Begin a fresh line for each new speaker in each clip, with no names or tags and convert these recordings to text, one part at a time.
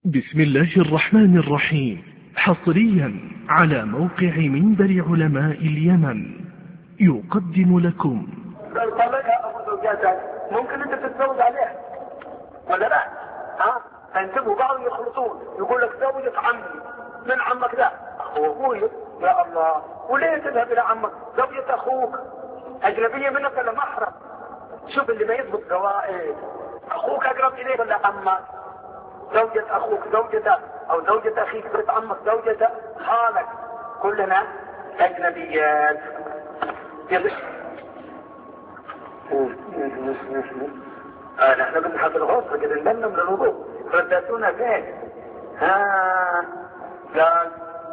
بسم الله الرحمن الرحيم. حصريا على موقع منبر علماء اليمن يقدم لكم.
طلقها ابو زوجاتك ممكن انت تتزوج عليها ولا لا؟ فينتبهوا بعض يخلطون، يقول لك زوجة عمي من عمك، لا هو ابوي. يا الله، وليه تذهب الى عمك؟ زوجة اخوك اجنبية منك ولا محرم؟ شوف اللي ما يضبط قواعد. اخوك اقرب اليه ولا عمك؟ زوجة اخوك زوجة او زوجة اخيك بنت عمك زوجة خالك، كلنا اجنبيات. نحن بنحط الغصب كده نبنى من الوضوء، ردتونا فين؟ قال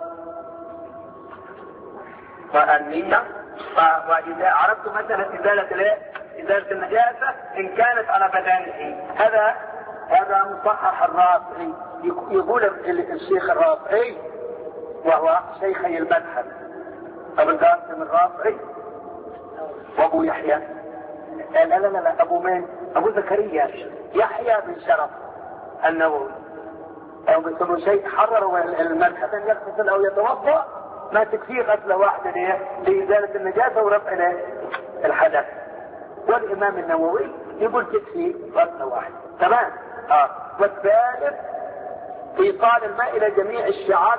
والنية. وإذا عرفت مثلا إزالة النجاسة إن كانت على بدنه، هذا مصحح الرافعي. يقول الشيخ الرافعي وهو شيخي المذهب أبو القاسم الرافعي وأبو يحيى، لا أبو مين؟ أبو زكريا يحيى بن شرف النووي، أو بيسموا شيء حرروا المذهب أن يغتسل أو يتوضأ ما تكفيه غسلة واحدة لإزالة النجاسة ورفع الحدث. والإمام النووي يقول تكفي غسلة واحدة، تمام. والثالث إيصال الماء إلى جميع الشعار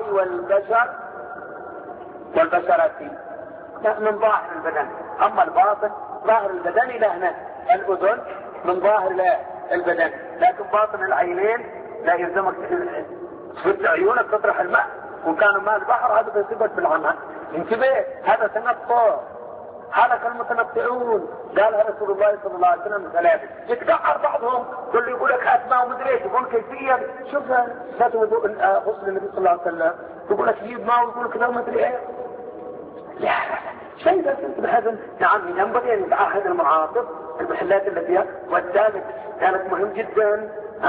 والبشرات من ظاهر البدن. أما الباطن ظاهر البدن إلى هنا، الأذن من ظاهر البدن، لكن باطن العينين لا يلزمك تفتح عيونك تطرح الماء، وكان ماء البحر هذا بيصيبك بالعمى. انتبه، هذا تنطع، حالك المتنطعون قالها رسول الله صلى الله عليه وسلم ثلاثة. يتقعر بعضهم كل يقول لك هات ماء ومدري ايش، يقول كيفية. شوف ذات وضوء غسل النبي صلى الله عليه وسلم، يقول لك يجيب ماء ويقول كذا ومدري ايش. لا شيء لا تنتبه هذا. نعم، ينبغي ان يتعهد المعاطف المحلات اللي فيها. والثالث كانت مهم جدا،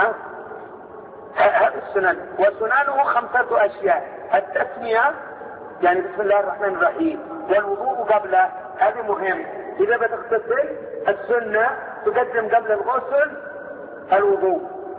هذه السنن، وسننه 5 أشياء: التسمية يعني بسم الله الرحمن الرحيم، والوضوء قبله، هذا مهم. إذا بتغتسل السنة تقدم قبل الغسل الوضوء،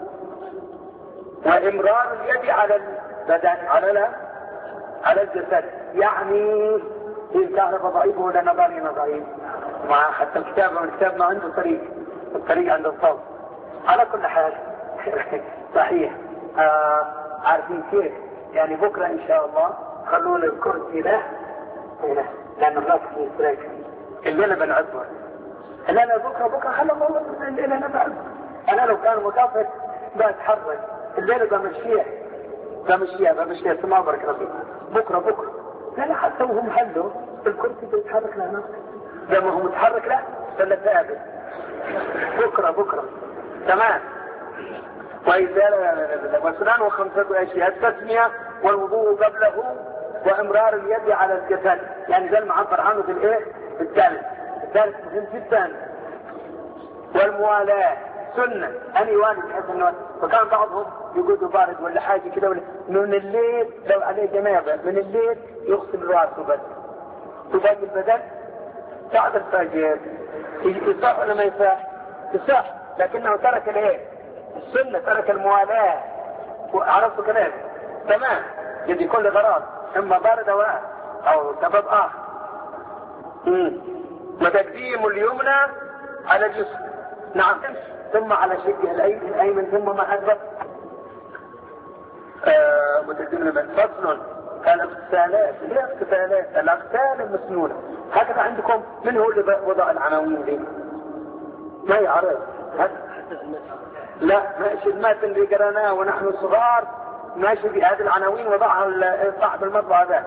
وإمرار اليد على البدن على الجسد، يعني إن كان ضعيف ولا نظري مع حتى الكتاب ما عنده الطريق عند الصوت. على كل حال صحيح. عارفين كيف؟ يعني بكرة إن شاء الله خلونا الكرسي له هنا، لأن الناس في إسرائيل الليلة بنعذر. لا بكرة خلوا الله الليلة نبعد. أنا لو كان مكافئ بتحرك الليلة بمشيها سماء بارك ربي. بكرة لا حتى وهم حلوا الكرسي بيتحرك له نفسه زي ما هو متحرك له ولا ثابت. بكرة تمام. وسنن 5 أشياء: التسمية، والوضوء قبله، وإمرار اليد على الجسد، يعني ده المعبر عنه بالثالث مهم جدا. والموالاة سنة، أن يوالي بحيث أنه فكان بعضهم يقول بارد ولا حاجة كده، من الليل لو عليه جنابة من الليل يغسل رأسه بس، وباقي البدن بعد الفجر. يصح ولا ما يصح؟ لكنه ترك السنة، ترك الموالاة. وعرفت كلام تمام. يدي كل غراض، اما بارد او سبب اخر. وتقديم اليمنى على اليسرى، نعم، ثم على شقه الايمن، ثم ما ادبر. وتقديم اليمنى. فصل: الاغتسالات. الاغتسال المسنونة هكذا عندكم. من هو اللي وضع العناوين دي؟ ما يعرف. لا ماشي المتن اللي قرأناه ونحن صغار، ماشي بهذه العناوين وضعها صاحب المطبعة ذا.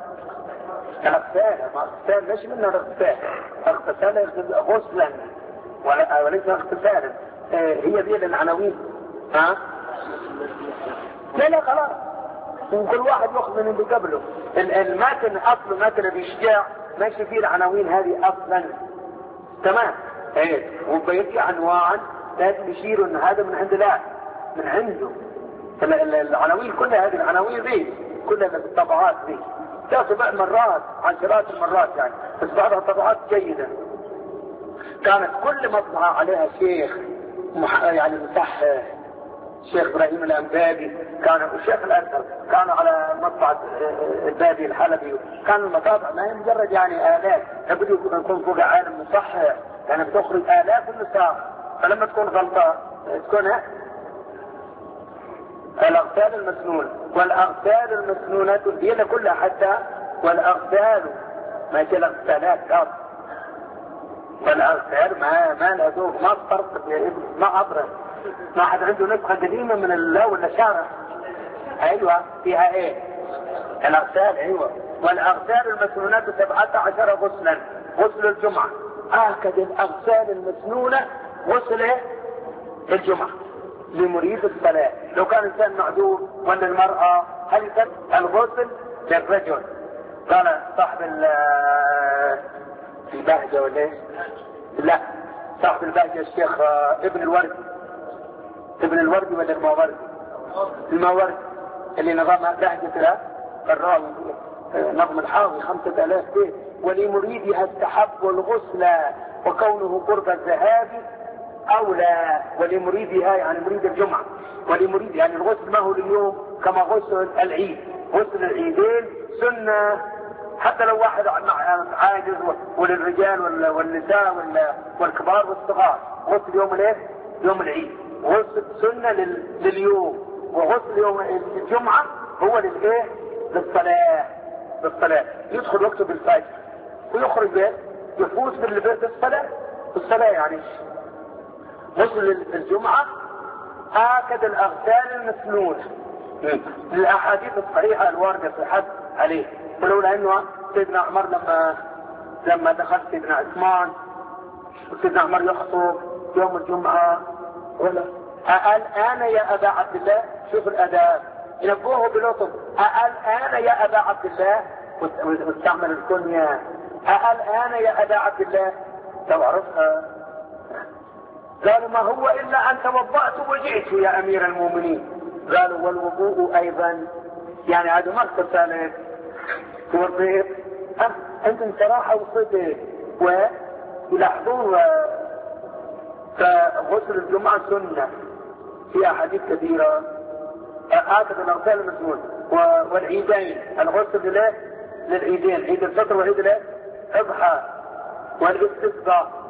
اغتسال ليش منه اغتسال غسلا وليس اغتسالا. هي دي العناوين. لا خلاص، وكل واحد ياخذ من اللي قبله. المتن اصله متن بيشجاع، ماشي فيه العناوين هذه اصلا، تمام. وبيجي عنوان لازم يشيروا ان هذا من عند الله، من عنده. العناوين كلها، هذه العناوين ذي كلها بالطبعات ذي تأخذ مرات، عشرات المرات يعني، بس بعضها طبعات جيدة. كانت كل مطبعة عليها شيخ يعني مصحح الشيخ ابراهيم الانبابي كان الشيخ الازهر كان على مطبعة البابي الحلبي. كان المطابع ما هي مجرد يعني آلات، لابد يكون فوق عالم مصحح، يعني بتخرج آلاف النساء. فلما تكون غلطة تكون الأغسال المسنونة. والأغسال المسنونة هي كلها حتى والأغسال ما هي الأغسالات كاف. والأغسال ما لها ذوق، ما فرق ما عبره. ما حد عنده نسخة قديمة من الله ولا شارع؟ ايوه فيها ايه؟ الاغسال. ايوه. والاغسال المسنونة 17 غسلا. غسل الجمعة اكد الاغسال المسنونة غسل الجمعة لمريد الصلاة. لو كان انسان معذور ولا المرأة هل يسمى الغسل للرجل؟ قال صاحب البهجة ولا ايه؟ لا صاحب البهجة الشيخ ابن الوردي ولا الماوردي اللي نظمها بهجة الراوي نظم الحاوي 5000 بيت. ولمريدها استحب الغسل وكونه قرب الذهاب أولى. ولمريدها يعني مريد الجمعة. ولمريد يعني الغسل ما هو اليوم كما غسل العيد. غسل العيدين سنة حتى لو واحد عاجز، وللرجال والنساء والكبار والصغار. غسل يوم الايه؟ يوم العيد. غسل سنة لليوم. وغسل يوم الجمعة هو للايه؟ للصلاة. يدخل وقته بالفجر ويخرج يفوز بالصلاة يعني. غسل الجمعة آكد الأغسال المسنونة للأحاديث الصحيحة الواردة في الحث عليه. ولولا انه سيدنا عمر لما دخل سيدنا عثمان وسيدنا عمر يخطب يوم الجمعة ولا الآن يا أبا عبد الله، شوف الأداب ينبوه بلطف. الآن يا أبا عبد الله، واستعمل الكنية الآن يا أبا عبد الله لو عرفها. قالوا ما هو إلا أن توضأت وجئت يا أمير المؤمنين. قالوا والوضوء أيضا، يعني هذا ما اغتسلت توضيت أنتم صراحة وصدق. ويلاحظون فغسل الجمعة سنة في أحاديث كثيرة. هكذا الأغسال المسنونة. والعيدين الغسل للعيدين، عيد الفطر وعيد الأضحى. والاستسقاء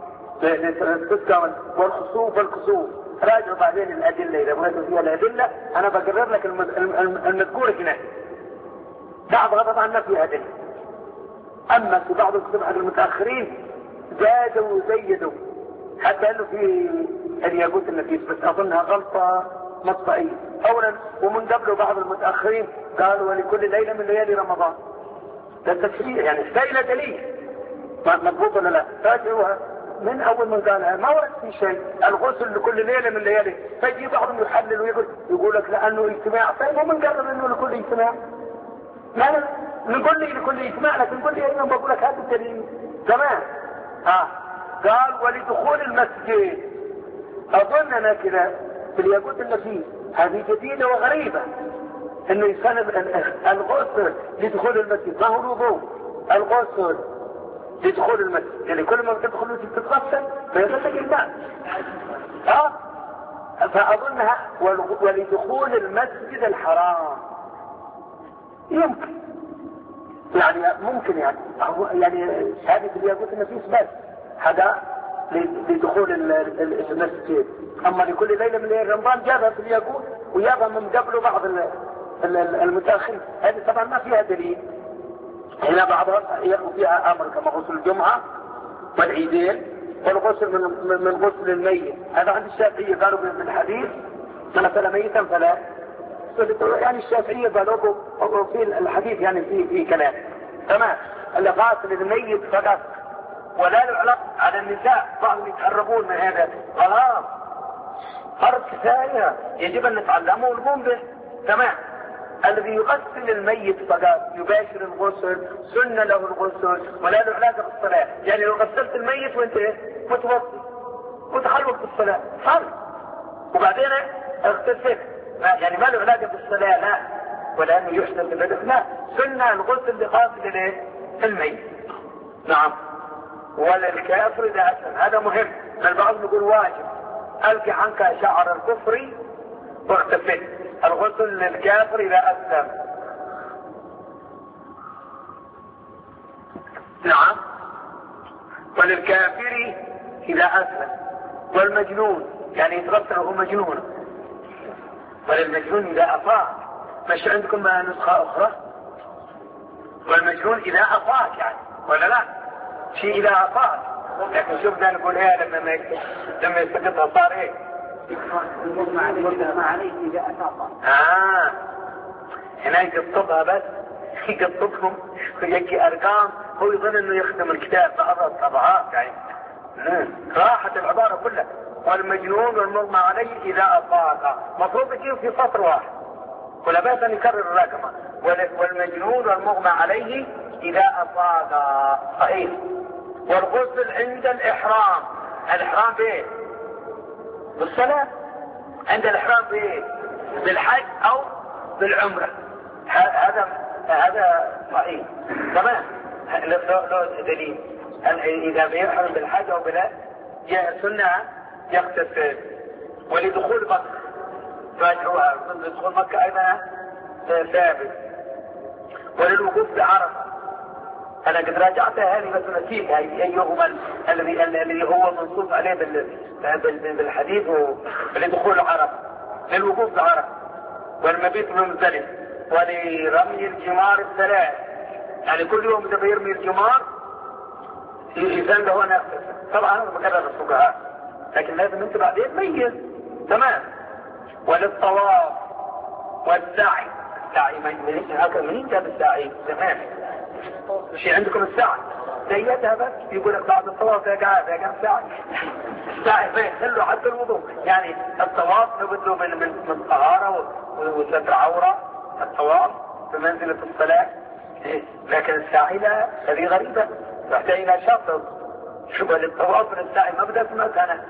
والخسوف والكسوف. راجعوا بعدين الأدلة إذا بغيتوا فيها الأدلة. أنا بقرر لك المذكور هنا. بعض طبعا فيها أدلة. أما في بعض الكتب حق المتأخرين زادوا وزيدوا حتى أنه في الياقوت النفيس، بس أظنها غلطة مطبعية أولا. ومن قبله بعض المتأخرين قالوا ولكل ليلة من ليالي رمضان. ده التشريع يعني ليلة دليل مضبوط ولا لا؟ راجعوها من أول من قالها ما ورد في شيء. الغسل لكل ليلة من ليالي. فيجي بعضهم يحلل ويقول لك لأنه اجتماع. طيب ومن قرر أنه لكل اجتماع؟ لا نقول لي لكل اجتماع، لكن نقول لي أيضا بقول لك هذا الدليل تمام. قال ولدخول المسجد. أظن أنا كده في الياقوت النفيس هذه جديدة وغريبة انه يسند الغسل لدخول المسجد. ما هو الوضوء؟ الغسل لدخول المسجد، يعني كل ما تدخل المسجد تتغسل فيغسل الماء. فاظنها ولدخول المسجد الحرام يمكن يعني ممكن يعني هذه في الياقوت النفيس بس هذا لدخول المسجد. اما لكل ليلة من ليالي رمضان جابها في الياقوت وجابها من قبله بعض المتاخرين. هذه طبعا ما فيها دليل. هنا بعضها صحيح وفيها امر كما غسل الجمعة والعيدين والغسل من غسل الميت. هذا عند الشافعية قالوا بالحديث من غسل ميتا فلا. يعني الشافعية قالوا في الحديث يعني في كلام تمام. اللي غاسل الميت فقط ولا له علاقة على النساء. بعضهم يتهربون من هذا. خلاص فرض كفاية يجب ان نتعلمه ونقوم به تمام. الذي يغسل الميت فقط يباشر الغسل سنة له الغسل ولا له علاقة بالصلاة. يعني لو غسلت الميت وانت متوضي وتخلوك بالصلاة فرض وبعدين اغتسل يعني ما له علاقة بالصلاة لا، ولا انه يحسن بالبدء لا. سنة الغسل لغاسل الميت نعم. وللكافر إذا أسلم هذا مهم. البعض يقول واجب. ألقي عنك شعر الكفر واختفت. الغسل للكافر إذا أسلم. نعم. وللكافر إذا أسلم. والمجنون يعني يتغسل وهو مجنون. وللمجنون إذا أفاق. مش عندكم نسخة أخرى؟ والمجنون إذا أفاق يعني ولا لا؟ شيء إذا أفاق. لكن شوفنا نقول ايه لما يسقطها صار ايه؟
ما عليه إذا أفاق.
هنا يقطبها بس يقطبهم ويجي أرقام. هو يظن انه يخدم الكتاب بعض الطبعات يعني. راحت العبارة كلها. والمجنون والمغمى عليه إذا أفاق. مفروض يجيب في سطر واحد ولا بأس أن يكرر الرقم. والمجنون والمغمى عليه إذا أفاق. صحيح. والغسل عند الإحرام. الإحرام بإيه؟ بالصلاة. عند الإحرام بإيه؟ بالحج أو بالعمرة. هذا صحيح. تمام. له دليل. إذا بيحرم بالحج أو بلا جاء سنة يغتسل. ولدخول مكة راجعوها. لدخول مكة أيضا ثابت. وللوقوف بعرفة. أنا قد راجعتها هذه بس نسيتها أيهما الذي هو منصوص عليه بالحديث ولدخول عرفة. للوقوف بعرفة. والمبيت بمزدلفة. ولرمي الجمار الثلاث. يعني كل يوم إذا بيرمي الجمار يزن له أنا. طبعا هذا مكرر الفقهاء لكن لازم أنت بعدين ميز. تمام. وللطواف والسعي. السعي منين جاب السعي؟ تمام. شيء عندكم السعي زيتها بس يقول لك بعد الطواف يا قاعد سعي. السعي فيخلوا حتى الوضوء. يعني الطواف نبدو من طهارة وستر عورة. الطواف بمنزلة الصلاة. لكن السعي لا. هذه غريبة تحتاج إلى شرط. شبه للطواف من السعي مبدأ في مكانه.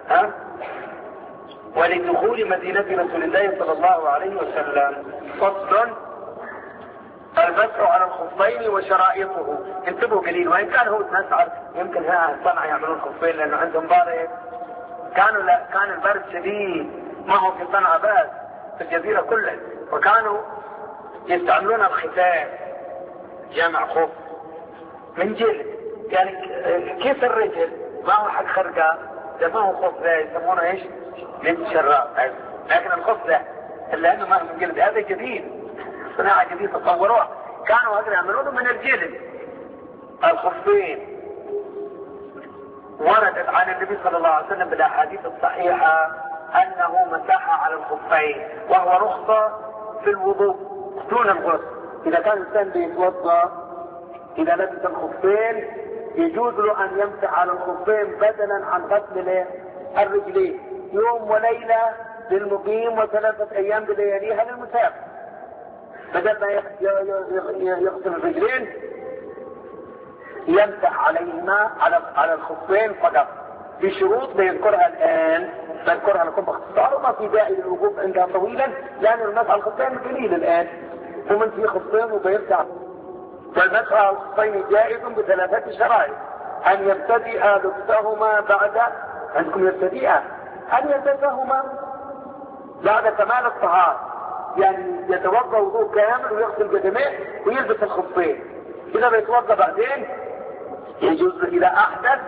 ولدخول مدينة رسول الله صلى الله عليه وسلم. فصل. المسح على الخفين وشرائطه. انتبهوا قليل. وإن كان هو نسعر يمكن ها صنع يعملون خفين لأنه عندهم بارد. كان البرد شديد ما هو في صنعاء بس في الجزيرة كلها. وكانوا يستعملون الختان جمع خف من جلد. يعني كيس الرجل ما هو حق خرقة. ده ما هو خف ده يسمونه ايش؟ جلد شراب. لكن الخف ده اللي انه ما هو من جلد هذا جديد. صناعة جديدة تطوروها. كانوا هذول يعملونه من الجلد. الخفين وردت عن النبي صلى الله عليه وسلم بالاحاديث الصحيحة انه مسح على الخفين وهو رخصة في الوضوء دون الغسل. اذا كان الانسان بيتوضا اذا لبس الخفين يجوز له ان يمسح على الخفين بدلا عن غسل الرجلين. يوم وليلة للمقيم و3 ايام بلياليها للمسافر. بدل ما يغسل الرجلين يمسح عليهما على الخفين فقط بشروط بيذكرها الآن. بذكرها لكم باختصار وما في داعي للوقوف عندها طويلا لأن المسح على الخفين قليل الآن. ومن في خفين وبيمسح. والمسح على الخفين جائز ب3 شرائط. أن يبتدئ لبسهما بعد عندكم أن يلبسهما بعد كمال الطهارة. يعني يتوضا وضوء كامل ويغسل قدميه ويلبس الخفين. اذا بيتوضا بعدين يجوز اذا احدث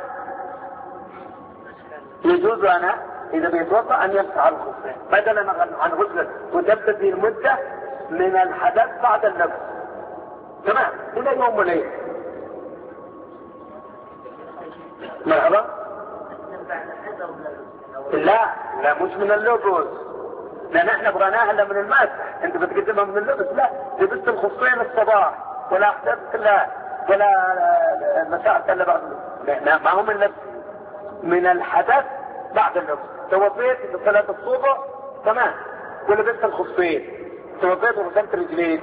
يجوز اذا بيتوضا ان يمسح على الخفين بدلا عن غسل وتبتدي المده من الحدث بعد اللبس. تمام. الى يوم وليله. مرحبا. لا مش من اللبس. لان احنا بغناها الا من المسح. انت بتقدمها من اللبس. لا لبست الخفين الصباح ولا احدثت ولا مسحت الا بعد. لا ما هو من اللبس. من الحدث بعد اللبس. توضيت بصلاة الصبح تمام ولبست الخفين. توضيت وغسلت رجليك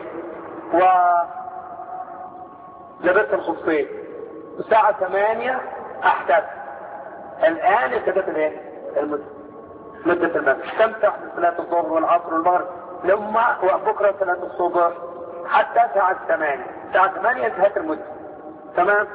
ولبست الخفين الساعة 8 احدث. الان ابتدت مدة المسح. تمسح بصلاة الظهر والعصر والمغرب لما وبكرة صلاة الصبح حتى ساعة 8. ساعة 8 انتهت المدة. تمام.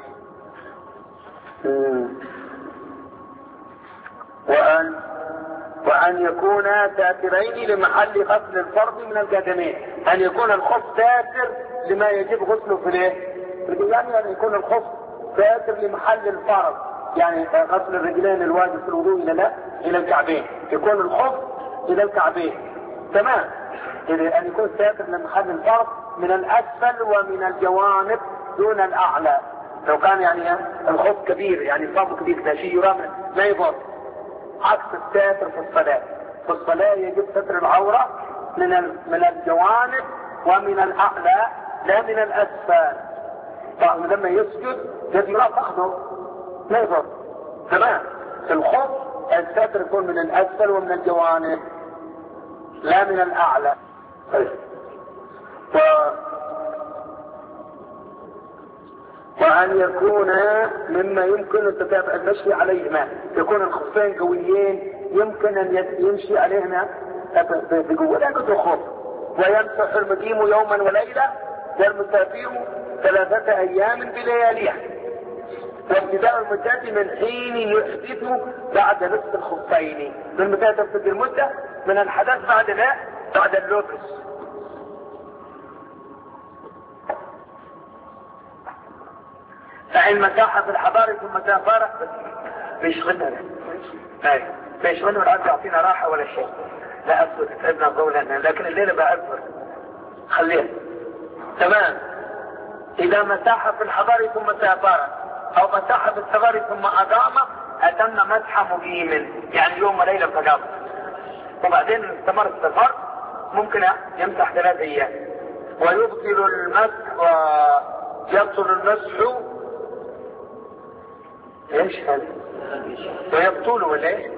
وأن وأن يكون ساترين لمحل غسل الفرد من القدمين، أن يكون الخف ساتر لما يجب غسله في الايه؟ يعني أن يكون الخف ساتر لمحل الفرد، يعني غسل الرجلين الواجب في الوضوء إلى الكعبين، يكون الخف إلى الكعبين، تمام. أن يكون ساتر لمحل الفرد من الأسفل ومن الجوانب دون الأعلى. لو كان يعني الخف كبير، يعني صابه كبير ده شيء يرام ما يضر. عكس الساتر في الصلاة، في الصلاة يجب ستر العورة من الجوانب ومن الأعلى لا من الأسفل. طبعا لما يسجد يجب يرام فخذه ما يضر، تمام. في الخف الستر يكون من الأسفل ومن الجوانب لا من الأعلى. وأن يكون مما يمكن التتابع المشي عليهما، يكون الخفين قويين يمكن أن يمشي عليهما بقوة لا قد الخف. ويمسح المقيم يوما وليلة والمسافر 3 أيام بلياليها. وابتداء المدة من حين يحدث بعد لبس الخفين، من متى تبتدي المدة؟ من الحدث بعد اللبس. فإن مساحة في الحضارة ثم سافر بيشغلنا بيشغلنا والعبد يعطينا راحة ولا شيء. لا أسود ابن قولنا، لكن الليلة بقى أكبر خليها تمام. إذا مساحة في الحضارة ثم سافر أو مساحة في الصغر ثم أقام أتم مسح مقيم، يعني يوم وليلة فقط. وبعدين استمر السفر ممكن يمسح 3 أيام. ويبطل المسح ويبطل المسح ايش هذا؟ ويبطل ولا ايه؟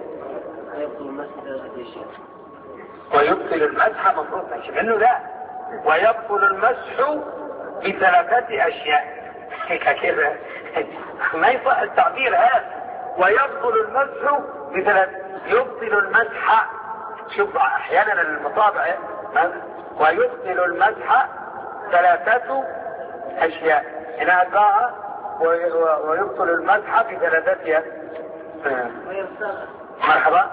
ويبطل المسح مفروض ماشي منه لا. ويبطل المسح ب3 أشياء كده ما يصح التعبير هذا. ويبطل المسح يبطل المسح، شوف احيانا المطابع ويبطل المسح 3 أشياء هنا قاعة. ويبطل المسح ب3 مرحبا.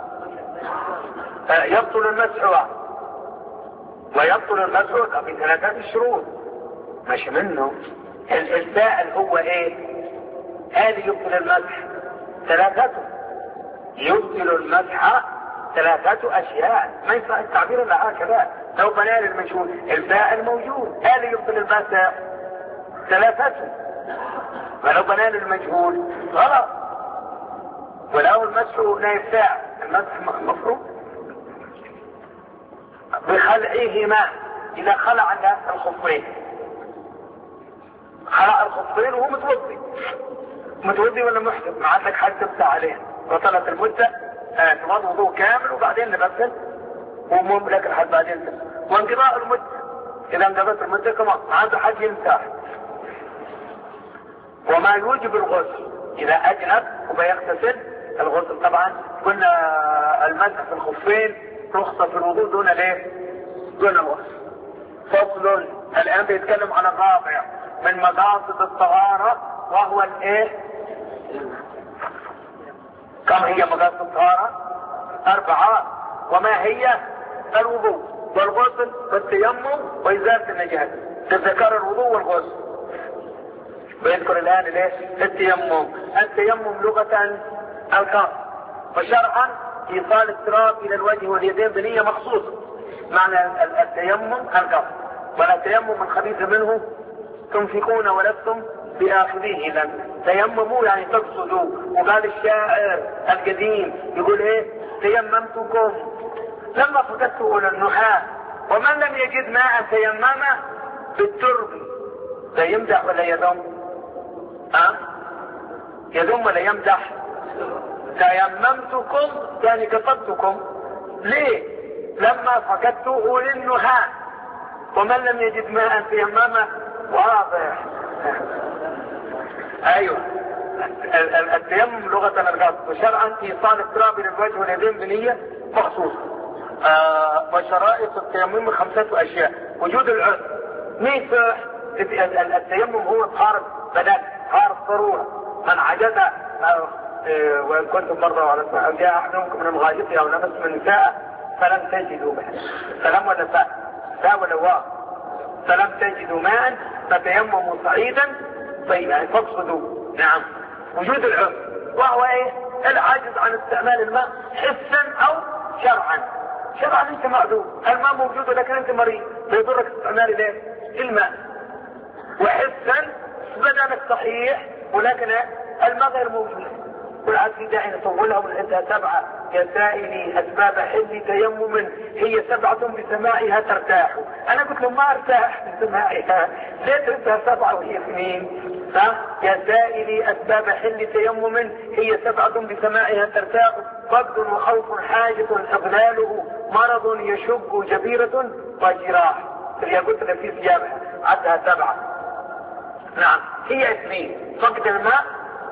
يبطل المسح ويبطل المسح ب3 شروط ماشي منه. السائل هو ايه؟ هذه يبطل المسح 3 يبطل المسح 3 أشياء. ما يصح التعبير الا هكذا. لو بنال المجهول الفاعل موجود، هذا يبطل المسح 3. ولو بنال المجهول غلط. ولو المسح نائب فاعل، المسح مفروض بخلعهما. إذا خلع الخفين، خلع الخفين وهو متوضي ولا محدث، ما عندك حد تبتع عليه، وصلت المدة تمام وضوء كامل وبعدين نغسل ومملك لحد بعدين. وانقضاء المدة، إذا انقضت المدة كمان عنده حد يمسح. وما يوجب الغسل إذا أجنب وبيغتسل الغسل. طبعا قلنا المسح في الخفين رخصة في الوضوء دون الغسل. فصل الآن بيتكلم عن قاطع من مقاصد الطهارة، وهو الايه؟ كم هي مقاصد الطهارة؟ 4. وما هي؟ الوضوء والغسل والتيمم وإزالة النجاسة. تذكر الوضوء والغسل. ويذكر الآن التيمم لغة الكف، وشرعا إيصال التراب إلى الوجه واليدين بنية مخصوصة. معنى التيمم الكف. ولا تيمم من خبيث منه تنفقون ولستم بآخذيه. إذا تيمموا يعني تقصدوا. وقال الشاعر القديم يقول ايه؟ تيممتكم لما فقدتوا إلى النحاة ومن لم يجد ماء تيمم بالترب. لا يمدح ولا يذم؟ يذم ولا يمدح؟ تيممتكم يعني قصدتكم. ليه؟ لما فقدتوا للنحاة ومن لم يجد ماء تيمم. واضح. ايوه. التيمم لغة القصد، وشرعا ايصال التراب الى الوجه واليدين بنية مخصوصة. وشرائط التيمم 5 أشياء. وجود العذر. ميسح. التيمم هو طهارة بدن، طهارة ضرورة. من عجز وإن كنتم مرضى أو جاء أحد منكم من الغائط أو لمس من نساء فلم تجدوا ماء. فلم ولا فاء ولا واو. فلم تجدوا ماء فتيمموا صعيدا طيب يعني فاقصدوا. نعم. وجود العذر وهو ايه؟ العجز عن استعمال الماء حسا او شرعا. شرعا انت معذور، الماء موجود لكن انت مريض فيضرك استعمال الايه؟ الماء. وحسا بدنك صحيح ولكن الماء غير موجود. والعاد في داعي نطولها ونعدها 7 يا سائلي اسباب حل تيمم هي 7 بسماعها ترتاح. انا قلت له ما ارتاح بسماعها، ليه تنتهى 7 وهي 2؟ يا سائلي اسباب حل تيمم هي 7 بسماعها ترتاح. فقد وخوف حاجة اغلاله مرض يشب جبيرة وجراح. اللي قلت لك في سيابها عدها 7. نعم هي 2 فقد الماء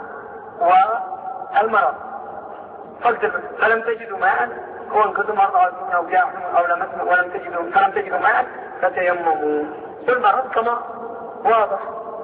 والمرض. فقد الماء فلم تجدوا ماء هو ان كنتم مرضى او جاء او لمسنا ولم تجدوا فلم تجدوا ماء فتيمموا. المرض كما واضح.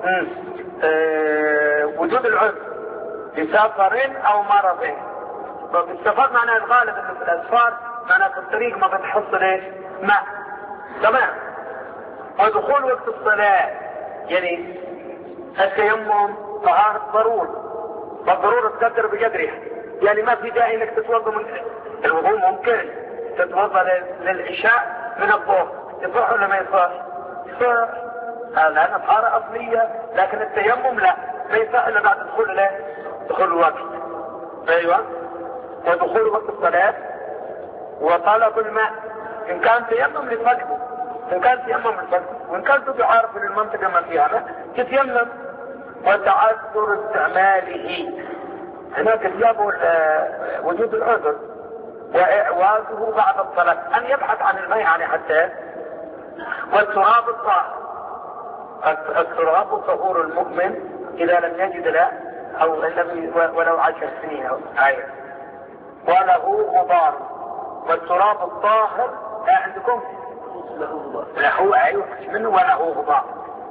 وجود العذر لسفر او مرض. السفر معناه الغالب انه في الاسفار معناه في الطريق ما بتحصل ايش؟ ماء. تمام. ودخول وقت الصلاة يعني التيمم طهارة ضرورة والضرورة تقدر بقدرها. يعني ما في داعي انك تتوضا من الوضوء ممكن تتوضا للعشاء من الظهر يصح ولا ما يصح؟ يصح. لأنها طهارة أصلية. لكن التيمم لا ما يصح إلا بعد دخول الوقت. أيوة. ودخول وقت الصلاة وطلب الماء إن كان تيمم لفقده وإن كان تبي عارف ان المنطقة ما فيها ماء تتيمم. وتعذر استعماله هناك جابوا وجود العذر وإعوازه بعد الصلاة أن يبحث عن الماء يعني حتى. والتراب الطاهر. التراب طهور المؤمن إذا لم يجد له أو ولو 10 سنين أو آية. وله غبار. والتراب الطاهر عندكم له أيوة منه وله غبار.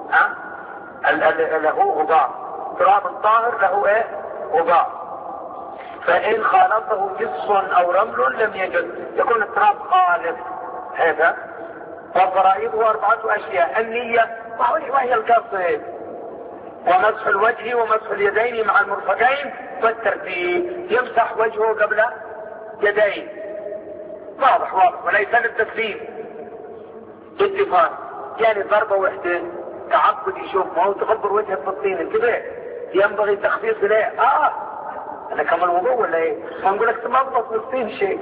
له غبار. التراب الطاهر له ايه؟ غبار. فإن خالطه جص أو رمل لم يجد يكون التراب خالص هذا. وفرائضه 4 أشياء: النية وهي القصد ومسح الوجه ومسح اليدين مع المرفقين والترتيب. يمسح وجهه قبل يدين. واضح وليس للتسليم اتفاق. يعني ضربة واحدة تعبد يشوف ما هو تخبر وجهك في الطين انتبه ينبغي تخفيف له. انا كمان وضوء ولا ايه؟ ما نقول لك تمضغط بالطين شيء.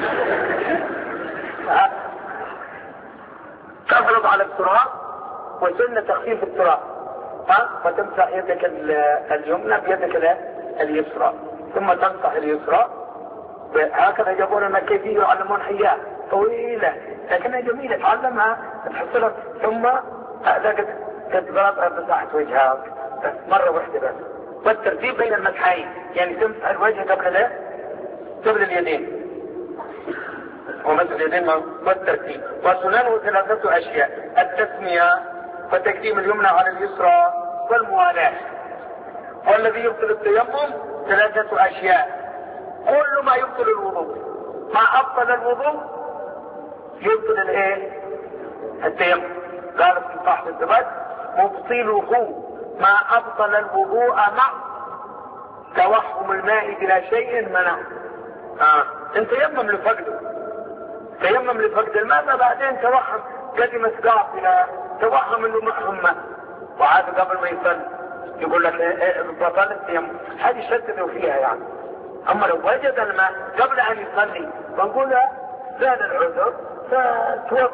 تفرض على التراب وسنة تخفيف التراب. وتمسح يدك اليمنى بيدك اليسرى ثم تمسح اليسرى. هكذا جابوا لنا كيفية يعلمون حياة طويلة لكنها جميلة تعلمها تحصلها. ثم هذا قد مسحت وجهها مرة واحدة بس. والترتيب بين المسحين يعني تمسح الوجه قبل اليدين ومسح اليدين والترتيب. وسننه 3 أشياء: التسمية وتقديم اليمنى على اليسرى والموالاة. والذي يبطل التيمم 3 أشياء: كل ما يبطل الوضوء. ما أبطل الوضوء يبطل الايه؟ التيمم. قال ابن صاحب الزبد: مبطله ما أبطل الوضوء مع توهم الماء بلا شيء منع. انت تيمم لفقد الماء بعدين توهم قدم قافلة توهم انه معهم ماء وعاد قبل ما يصلي يقول لك بطل التيمم. هذه شددوا فيها يعني. اما لو وجد الماء قبل ان يصلي فنقول زاد العذر فتوضا.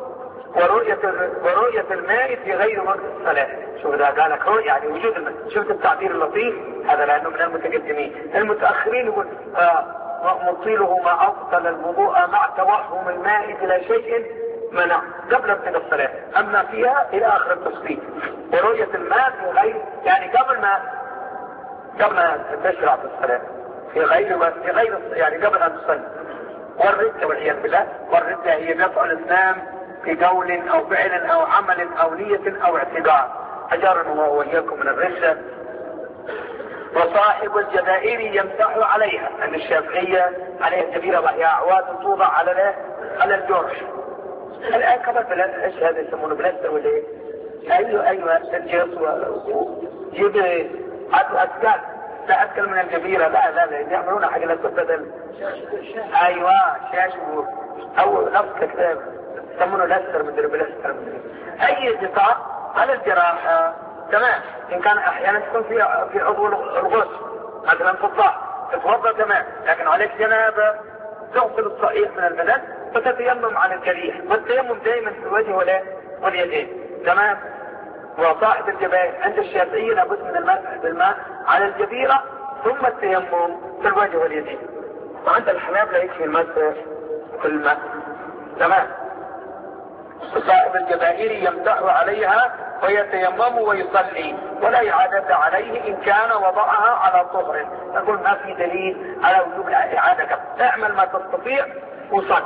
ورؤية الماء في غير وقت الصلاة. شوف إذا قال لك رؤية يعني وجود الماء. شفت التعبير اللطيف هذا لأنه من المتقدمين. المتأخرين يقول مبطله ما أبطل الوضوء مع توهم الماء بلا شيء منع قبل ابتداء الصلاة. أما فيها إلى آخر التفصيل. ورؤية الماء في غير يعني قبل ما تشرع في الصلاة في غير يعني قبل أن تصلي. والردة والعياذ بالله. والردة هي قطع الإسلام في قول أو فعل أو عمل أو نية أو اعتقاد. أجارنا الله وإياكم من الردة. وصاحب الجبائر يمسح عليها، عند الشافعية عليها الجبيرة وهي أعواد توضع على الجرح. الآن كمان بلاد ايش هذا يسمونه بلاستر ولا ايه؟ ايوه الجرس وجيب أسكال، لا أسكال من الجبيرة، لا يعملون حاجة لا تبدل. ايوه شاش او نفس كتاب يسمونه لاستر من بلاستر اي قطاع على الجراحة. تمام. ان كان احيانا تكون في عضو الغسل مثلا في الظهر تتوضا تمام، لكن عليك جنابه تغسل الصحيح من البدن فتتيمم عن الجريح، والتيمم دائما في الوجه واليدين. تمام. وصاحب الجبائر عند الشافعية لابد من المسح بالماء على الجبيرة ثم التيمم في الوجه واليدين، وعند الحنابلة يكفي المسح في الماء. تمام. صاحب الجبائر يمسح عليها ويتيمم ويصلي ولا إعادة عليه إن كان وضعها على طهر. نقول ما في دليل على وجوب الإعادة، اعمل ما تستطيع وصل.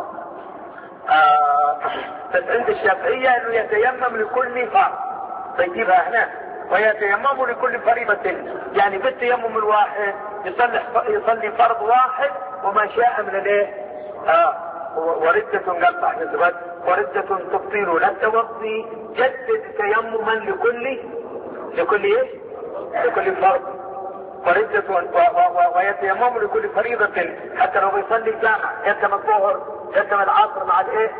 بس عند الشافعية انه يتيمم لكل فرض، فيجيبها هنا ويتيمم لكل فريضة، يعني بالتيمم الواحد يصلي فرض واحد وما شاء من الايه. وردة قال صاحب الزبد وردة تبطل لا التوضي، جدد تيمما لكل ايش؟ لكل فرض. وردة ويتيمم لكل فريضة، حتى لو بيصلي الجامع يتم الظهر يتم العصر مع الايه؟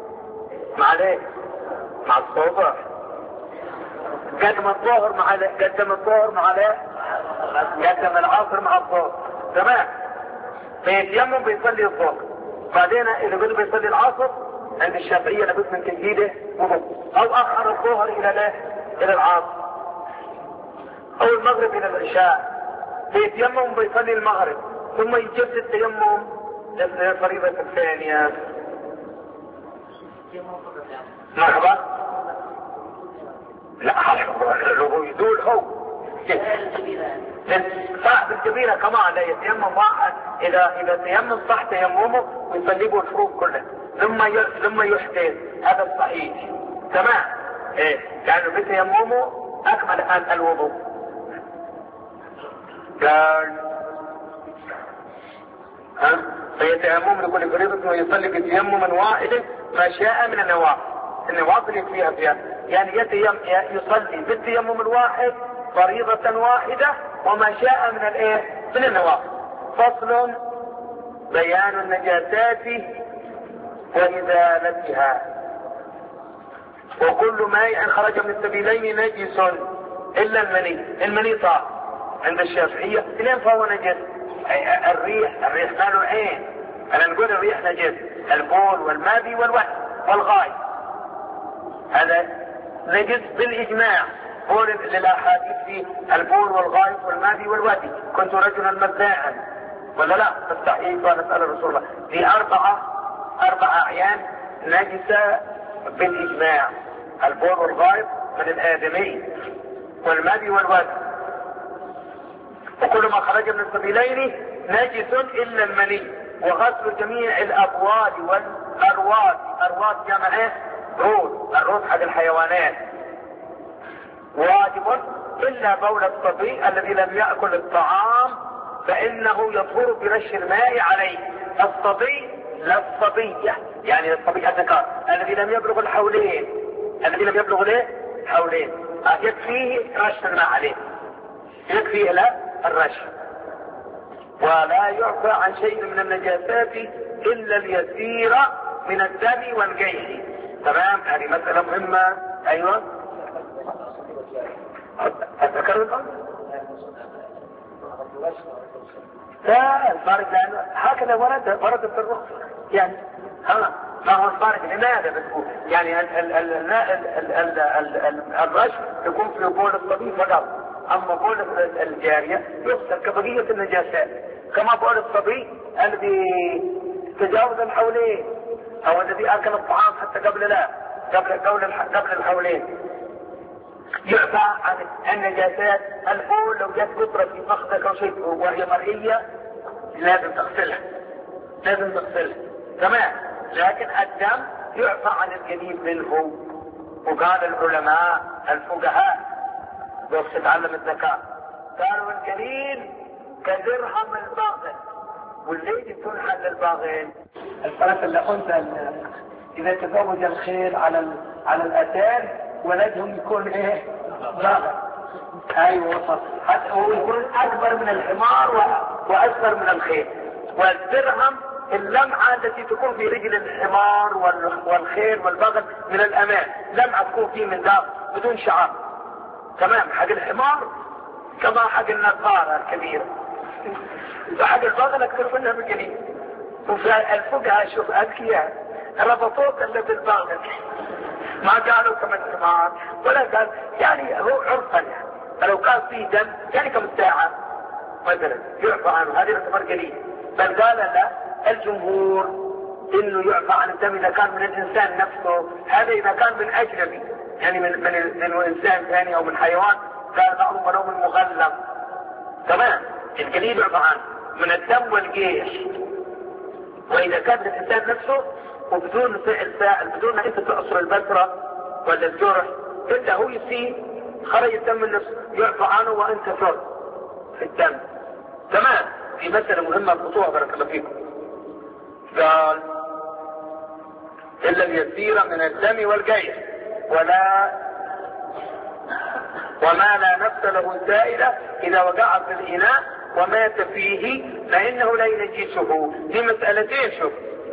مع الصبح. قدم الظهر قدم العصر مع الظهر. تمام. فيتيمم بيصلي الظهر، بعدين اذا بده بيصلي العصر عند الشافعية لابد من تجديده وضوء، او اخر الظهر الى العصر، او المغرب الى العشاء. بيتيمم بيصلي المغرب ثم يجدد التيمم للفريضة الثانية. مرحبا. لا دول هو صاحب الكبيرة كمان لا يتيمم واحد، اذا تيمم صح تيممه ويصلي الفروض كلها ثم يحدث، هذا الصحيح. تمام. لانه بتيممه اكمل الوضوء. قال فيتيمم لكل فريضة ويصلي بتيمم واحد ما شاء من النوافل فيها، يعني يصلي بالتيمم الواحد فريضة واحدة وما شاء من النوافل. فصل بيان النجاسات وإزالتها. وكل ماء خرج من السبيلين نجس إلا المني طاهر عند الشافعية، إلين فهو نجس. الريح ماله عين، أنا نقول الريح نجس، البول والمادي والغاية هذا نجس بالإجماع. قول للأحاديث في البول والغائط والمادي والوادي كنت رجلا مذاعا ولا لا تستحيي ونسأل الرسول الله. في أربع أعيان نجسة بالإجماع، البول والغائط من الآدمي والمادي والوادي. وكل ما خرج من السبيلين نجس إلا المني. وغسل جميع الأبوال والأرواد جمع الروث حق الحيوانات واجب إلا بول الصبي الذي لم يأكل الطعام فإنه يطهر برش الماء عليه. الصبي لا الصبية، يعني الصبي الذكر الذي لم يبلغ الحولين، حولين يكفيه رش الماء عليه، يكفيه الرش. ولا يعفى عن شيء من النجاسات إلا اليسير من الدم والجيش. تمام. هذه مسألة مهمة. أيوة أتذكر الآن. لا الفارق لأنه هكذا ورد في الرخصة، يعني ما هو الفارق لماذا بتقول يعني الرش يكون في بول الصبي فقط، أما بول الجارية يغسل كبقية النجاسات، كما بول الصبي الذي تجاوز الحولين أو الذي أكل الطعام حتى قبل الحولين. يعفى عن النجاسات. البول لو جت قطرة في فخذك أو شيء وهي مرئية لازم تغسلها. تمام. لكن الدم يعفى عن الجديد منه. وقال العلماء الفقهاء بس تتعلم الذكاء قالوا الجليل كدرهم الباغن، والليل تنحل للباغين. الفرس اللي قلت اذا تزوج الخيل على الاتان ولدهم يكون ايه؟ باغن. ايوه حتى هو يكون اكبر من الحمار واصغر من الخيل. والدرهم اللمعة التي تكون في رجل الحمار والخيل والبغل من الأمام، لمعة تكون فيه من داخل بدون شعر. تمام. حق الحمار كما حق النقارة الكبيرة، وحق البغل أكثر منها بقليل. وفي الفقهاء شوف أذكياء ربطوك اللي بالبغل، ما قالوا كما الحمار ولا قال، يعني هو عرفا يعني. فلو كان فيه دم يعني كم ساعة مثلا يعفى عنه، هذه تعتبر قليل. بل قال لا، الجمهور انه يعفى عن الدم اذا كان من الانسان نفسه، هذا اذا كان من اجنبي يعني من انسان ثاني او من حيوان، قال بعضهم ولو من مغلب. تمام. القليل يعفى عنه من الدم والجيش. واذا كان من الانسان نفسه وبدون فعل بدون ما انت تعصر البترة ولا الجرح، الا هو يصير خرج الدم من نفسه يعفى عنه وانت فرد في الدم. تمام. في مسألة مهمة الخطوة بارك الله فيكم. قال إن لم يسير من الدم والجيش وما لا نفس له سائلة إذا وقع في الإناء ومات فيه فإنه لا ينجسه. دي مسألتين. شوف،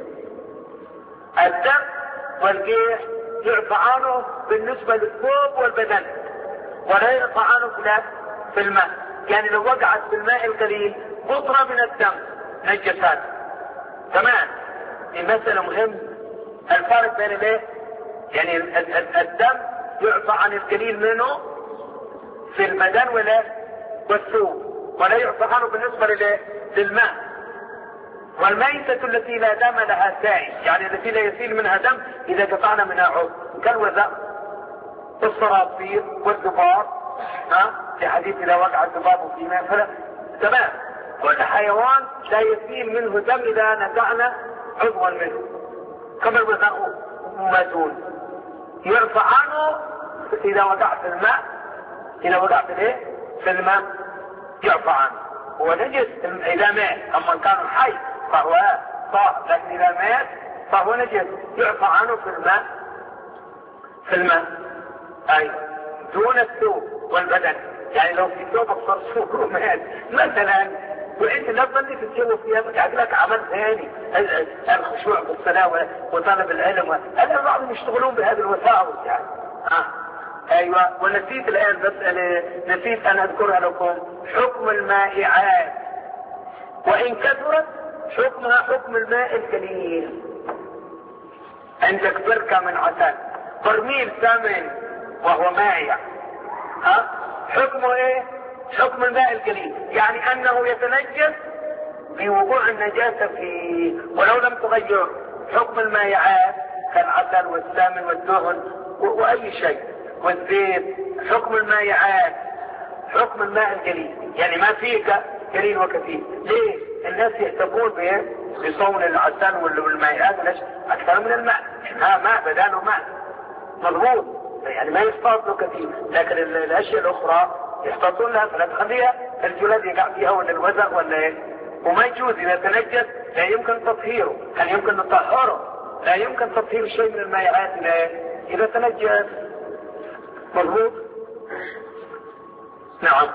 الدم والجيش يعفى عنه بالنسبة للثوب والبدن، ولا يعفى عنه في الماء. يعني لو وقعت في الماء القليل قطرة من الدم نجسات. تمام. المسألة مهم الفارق بين الايه؟ يعني الدم يعفى عن القليل منه في البدن والثوب، ولا يعفى عنه بالنسبة للماء. والميتة التي لا دم لها سائل، يعني التي لا يسيل منها دم إذا قطعنا منها عضو، كالوزغ والصراصير والذباب. في حديث إذا وقع الذباب في ماء فلا. تمام. كل حيوان لا يسيل منه دم إذا نزعنا عضوا منه، كما الوزغ ومازون يرفع عنه إذا وقع في الماء. إذا وقع في الماء يرفع عنه. هو نجس إذا مات، أما كان حي فهو صار، لكن إذا مات فهو نجس يرفع عنه في الماء. أي دون الثوب والبدن. يعني لو في ثوبك صرصور ومات مثلا، وانت لا تظني تتجوز فيها بتعمل لك عمل ثاني، الخشوع بالصلاه وطلب العلم. هذا بعضهم يشتغلون بهذه الوساوس يعني. ايوه. ونسيت الان مسألة نسيت ان اذكرها لكم. حكم المائعات وان كثرت حكمها حكم الماء القليل. عندك بركة من عسل، برميل ثمن وهو مائع، حكمه ايه؟ حكم الماء القليل، يعني انه يتنجس بوقوع النجاسة فيه ولو لم تغير. حكم المائعات كالعسل والسمن والدهن واي شيء والزيت. حكم المائعات حكم الماء القليل، يعني ما فيه قليل وكثير. ليه؟ الناس يحتفون بصون العسل والمائعات اكثر من الماء. انها ماء بدانه ماء مضبوط، يعني ما يصطاد له كثير. لكن الاشياء الاخرى يحتاطون لها، فلا تخليها الجلد يقع فيها ولا الوزغ ولا ايه. وما يجوز اذا تنجس لا يمكن تطهيره، هل يمكن نطهره؟ لا يمكن تطهير شيء من المائعات اذا تنجس. مضبوط. نعم.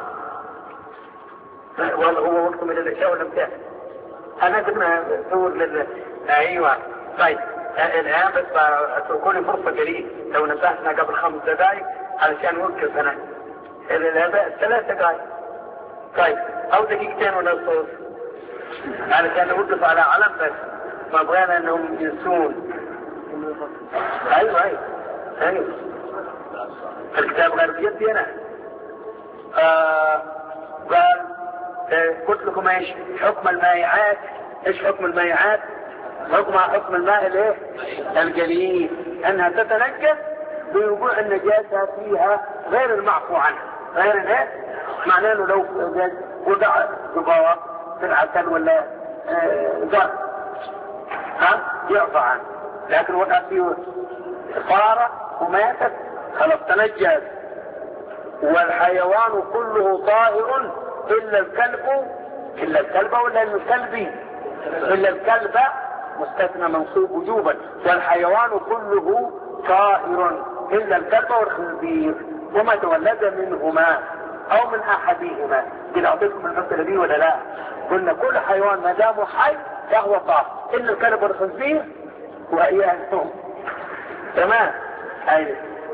والله هو وقت من الاشياء ولا بتاع. انا قلنا دور ايوه. طيب الان بس اتركوا لي فرصه قليل لو نبهنا قبل 5 دقائق علشان نوقف هنا. هذا 3 دقائق. طيب او دقيقتين ونص علشان نوقف على علم بس، ما بغينا انهم ينسون. ايوه الكتاب غير بيدي انا. قال قلت لكم ايش حكم المائعات. ايش حكم المائعات؟ حكم الماء الايه؟ القليل، انها تتنجس بوقوع النجاسة فيها غير المعفو عنها. غير الايه؟ معناه انه لو وضع ذباب في العسل ولا زر يعفى عنه، لكن وقع فيه صارة وماتت خلاص تنجس. والحيوان كله طاهر إلا الكلب ولا الكلب؟ إلا الكلب مستثنى منصوب وجوبا، والحيوان كله طاهر إلا الكلب والخنزير وما تولد منهما أو من أحدهما. كده أعطيكم المسألة دي ولا لا؟ قلنا كل حيوان ما دام حي فهو طاهر إلا الكلب والخنزير وإياهم. تمام. أيوة.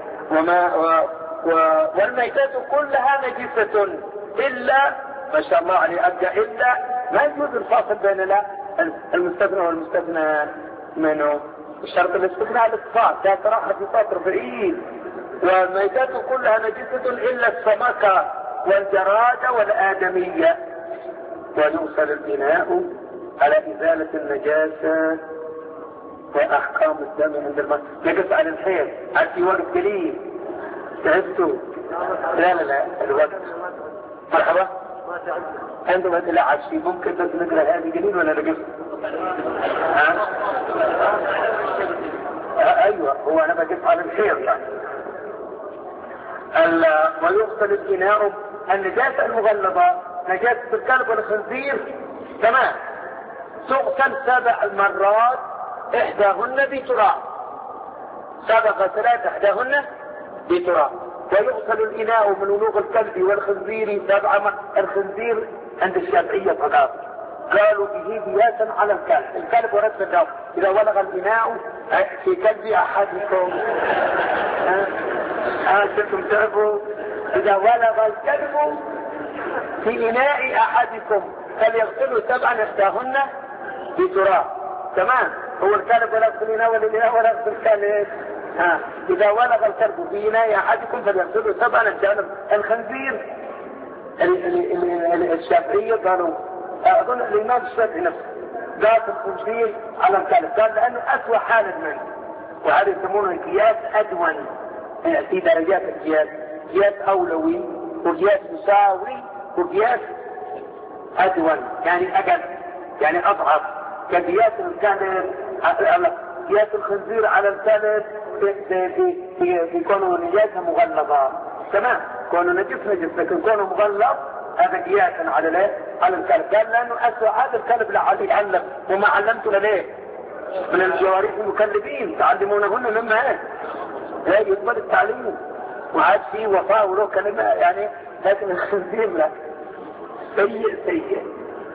والميتات كلها نجسة إلا، ما شاء الله عليه أبدا، إلا ما يجوز الفاصل بين المستثنى والمستثنى منه. الشرط الاستثناء الاتصال، لا تراحة في سطر بعيد. والميتات كلها نجسة إلا السمكة والجراد والآدمية. ويوصل البناء على إزالة النجاسة وأحكام الدم عند المرء. نقص على الحيض عاد في وقت قليل. تعبتوا؟ لا الوقت. مرحبا. عندما لا عاد شيء ممكن بس نقرأ هذه قليل ولا نقص؟ أيوة هو أنا بقص على الحيض يعني. ويغسل الإناء. النجاسة المغلظة نجاسة الكلب والخنزير تمام تغسل 7 مرات إحداهن بتراب. 7 غسلات إحداهن بتراب. ويغسل الإناء من ولوغ الكلب والخنزير 7 مرات. الخنزير عند الشافعية فقط قالوا به قياسا على الكلب ورد الدم. إذا ولغ الإناء في كلب أحدكم أنتم تعرفوا إذا ولغ الكلب في إناء أحدكم فليغسلوا 7 إحداهن بتراب. تمام. هو الكلب ولغ في الإناء والإناء ولغ في الكلب. إذا ولغ الكلب في إناء أحدكم فليغسلوا 7 إحداهن. الخنزير الشافعية قالوا أظن الإمام الشافعي نفسه قال الخنزير على الكلب، قال لأنه أسوأ حالة منه، وهذا يسمونه قياس أدون في درجات القياس، قياس أولوي وقياس مساوي وقياس أدون يعني أقل يعني أضعف. كقياس الكلب قياس الخنزير على الكلب في كونه نجاسة مغلظة. تمام. كونه نجس لكن كونه مغلظ هذا قياسا على الكلب. قال لأنه أسوأ هذا الكلب لعل يعلم وما علمته ليه من الجوارح المكلبين تعلمونهن مما لا يقبل التعليم وعاد فيه وفاء وله كلمة يعني. لكن الخنزير لا سيء.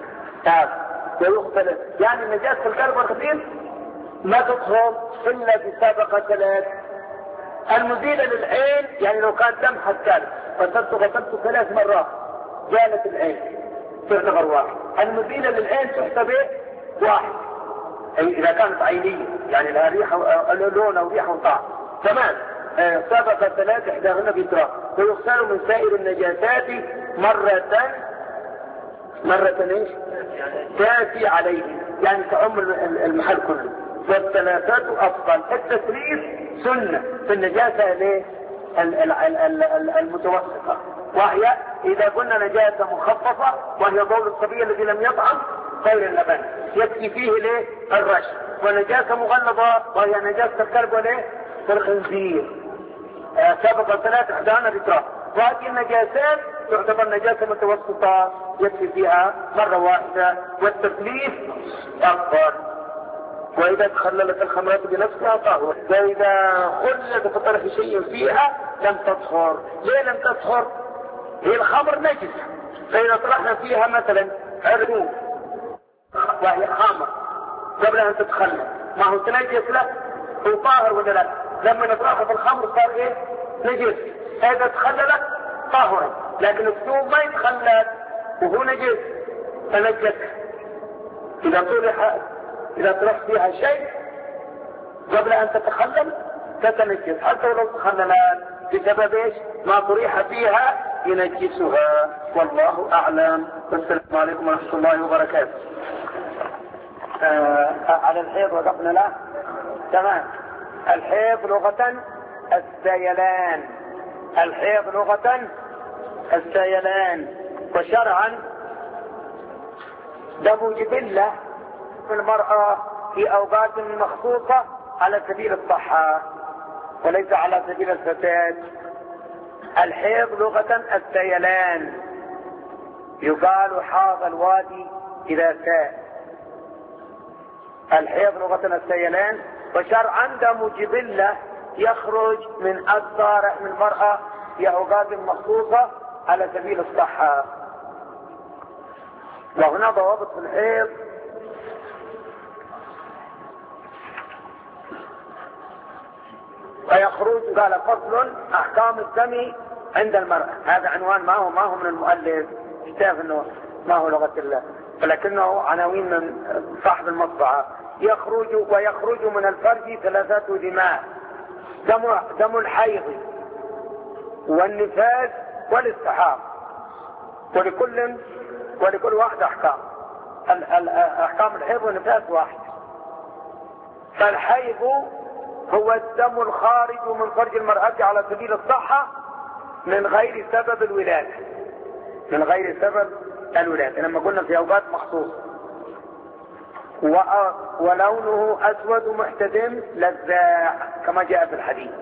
ويغسل يعني نجاسة الكلب والخنزير ما تدخل إلا بسابقة 3. المزيلة للعين يعني لو كان دم الكلب غسلته 3 مرات جالت العين تعتبر 1. المزيلة للعين تحسب 1 إذا كانت عينية يعني لها ريحة لون أو ريحة وطعم. تمام. سابقة 3 إحداهن بتراب. ويغسل من سائر النجاسات مرة ايش؟ تأتي عليه يعني تعم المحل كله. والثلاثات أفضل. التثليث سنة في النجاسة المتوسطة، وهي إذا قلنا نجاسة مخففة وهي بول الصبي الذي لم يطعم غير اللبن يكفي فيه الرش. ونجاسة مغلظة وهي نجاسة الكلب والخنزير. سابقا 3 إحداهن بتراب. وهذه النجاسات تعتبر نجاسة متوسطة يكفي فيها مرة واحدة. والتثليث أفضل. وإذا تخللت الخمرات بنفسها طهر. وإذا خلت بطرف شيء فيها لم تطهر. ليه لم تطهر؟ هي الخمر نجس، فإذا طرحنا فيها مثلا عرقوب وهي خمر قبل أن تتخلل ما هو تنجس له هو طاهر ولا لا؟ لما نطرحها في الخمر صار إيه؟ نجس. إذا تخللت طاهرة. لكن الثوب ما يتخلل وهو نجس فنجس. إذا طرح فيها شيء قبل أن تتخلل تتنجس حتى ولو تخللت بسبب إيش؟ ما طرح فيها ينجسها. والله أعلم. والسلام عليكم ورحمة الله وبركاته. على الحيض وقفنا له. تمام. الحيض لغة السيلان. الحيض لغة السيلان. وشرعا دم جبلة في المرأة في أوقات مخصوصة على سبيل الصحة وليس على سبيل الفساد. الحيض لغة السيلان، يقال حاض الوادي إذا سال. الحيض لغة السيلان، وشرعا دم جبلة يخرج من أجزاء رحم المرأة في أوقات مخصوصة على سبيل الصحة. وهنا ضوابط في الحيض. ويخرج قال فصل أحكام الدم عند المرأة. هذا عنوان ما هو من المؤلف، اشتاف انه ما هو لغة الله، ولكنه عناوين من صاحب المطبعة. ويخرج من الفرج 3 دماء: دم الحيض والنفاس والاستحاضة، ولكل واحد أحكام. أحكام الحيض والنفاس واحد. فالحيض هو الدم الخارج من فرج المرأة على سبيل الصحة من غير سبب الولادة، من غير سبب الولادة، لما قلنا في أوقات مخصوصة. ولونه أسود محتدم لذاع كما جاء في الحديث.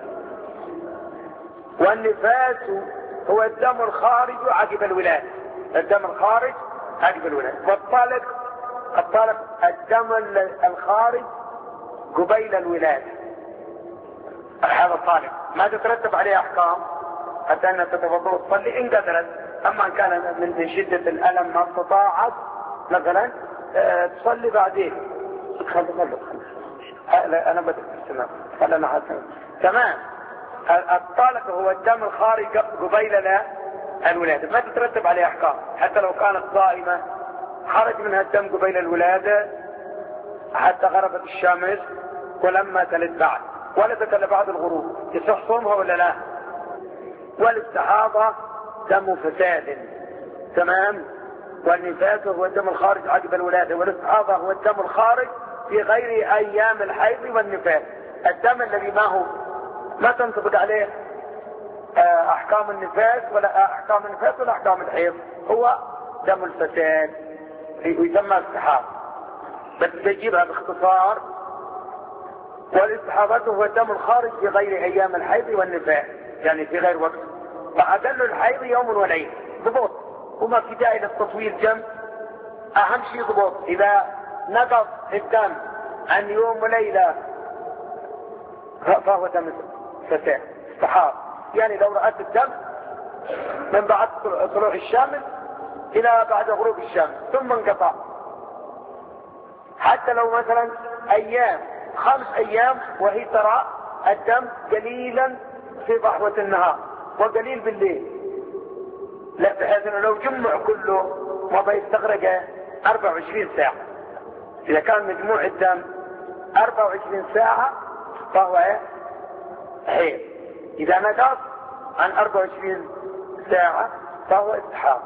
والنفاس هو الدم الخارج عقب الولادة، الدم الخارج عقب الولادة. والطلق الدم الخارج قبيل الولادة. هذا الطالب ما تترتب عليه أحكام حتى أنها تتوضأ وتصلي إن قدرت. أما إن كان من شدة الألم ما استطاعت مثلا تصلي بعدين. خلي أنا بدأت السماء خلنا حسنا تمام. الطالق هو الدم الخارج قبيل الولادة، ما تترتب عليه أحكام. حتى لو كانت صائمة خرج منها الدم قبيل الولادة حتى غربت الشمس ولما تلد بعد ولدت إلا بعد الغروب، يصح صومها ولا لا؟ والاستحاضة دم فساد تمام. والنفاس هو الدم الخارج عقب الولادة، والاستحاضة هو الدم الخارج في غير أيام الحيض والنفاس. الدم الذي ما تنطبق عليه أحكام النفاس ولا أحكام الحيض هو دم الفساد ويسمى استحاضة، بس تجيبها باختصار. والاستحاضة هو الدم الخارج في غير أيام الحيض والنفاس، يعني في غير وقت. فأقل الحيض يوم وليلة ضبط، وما في داعي للتطويل جنب. أهم شيء ضبط. إذا نقص الدم عن يوم وليلة فهو دم فساد استحاضة. يعني لو رأت الدم من بعد طلوع الشمس إلى بعد غروب الشمس ثم انقطع، حتى لو مثلا أيام 5 أيام وهي ترى الدم قليلا في ضحوة النهار وقليل بالليل، لا بحيث انه لو جمع كله ما بيستغرق 24 ساعة. إذا كان مجموع الدم 24 ساعة فهو حيض. إذا نقص عن 24 ساعة فهو استحاضة.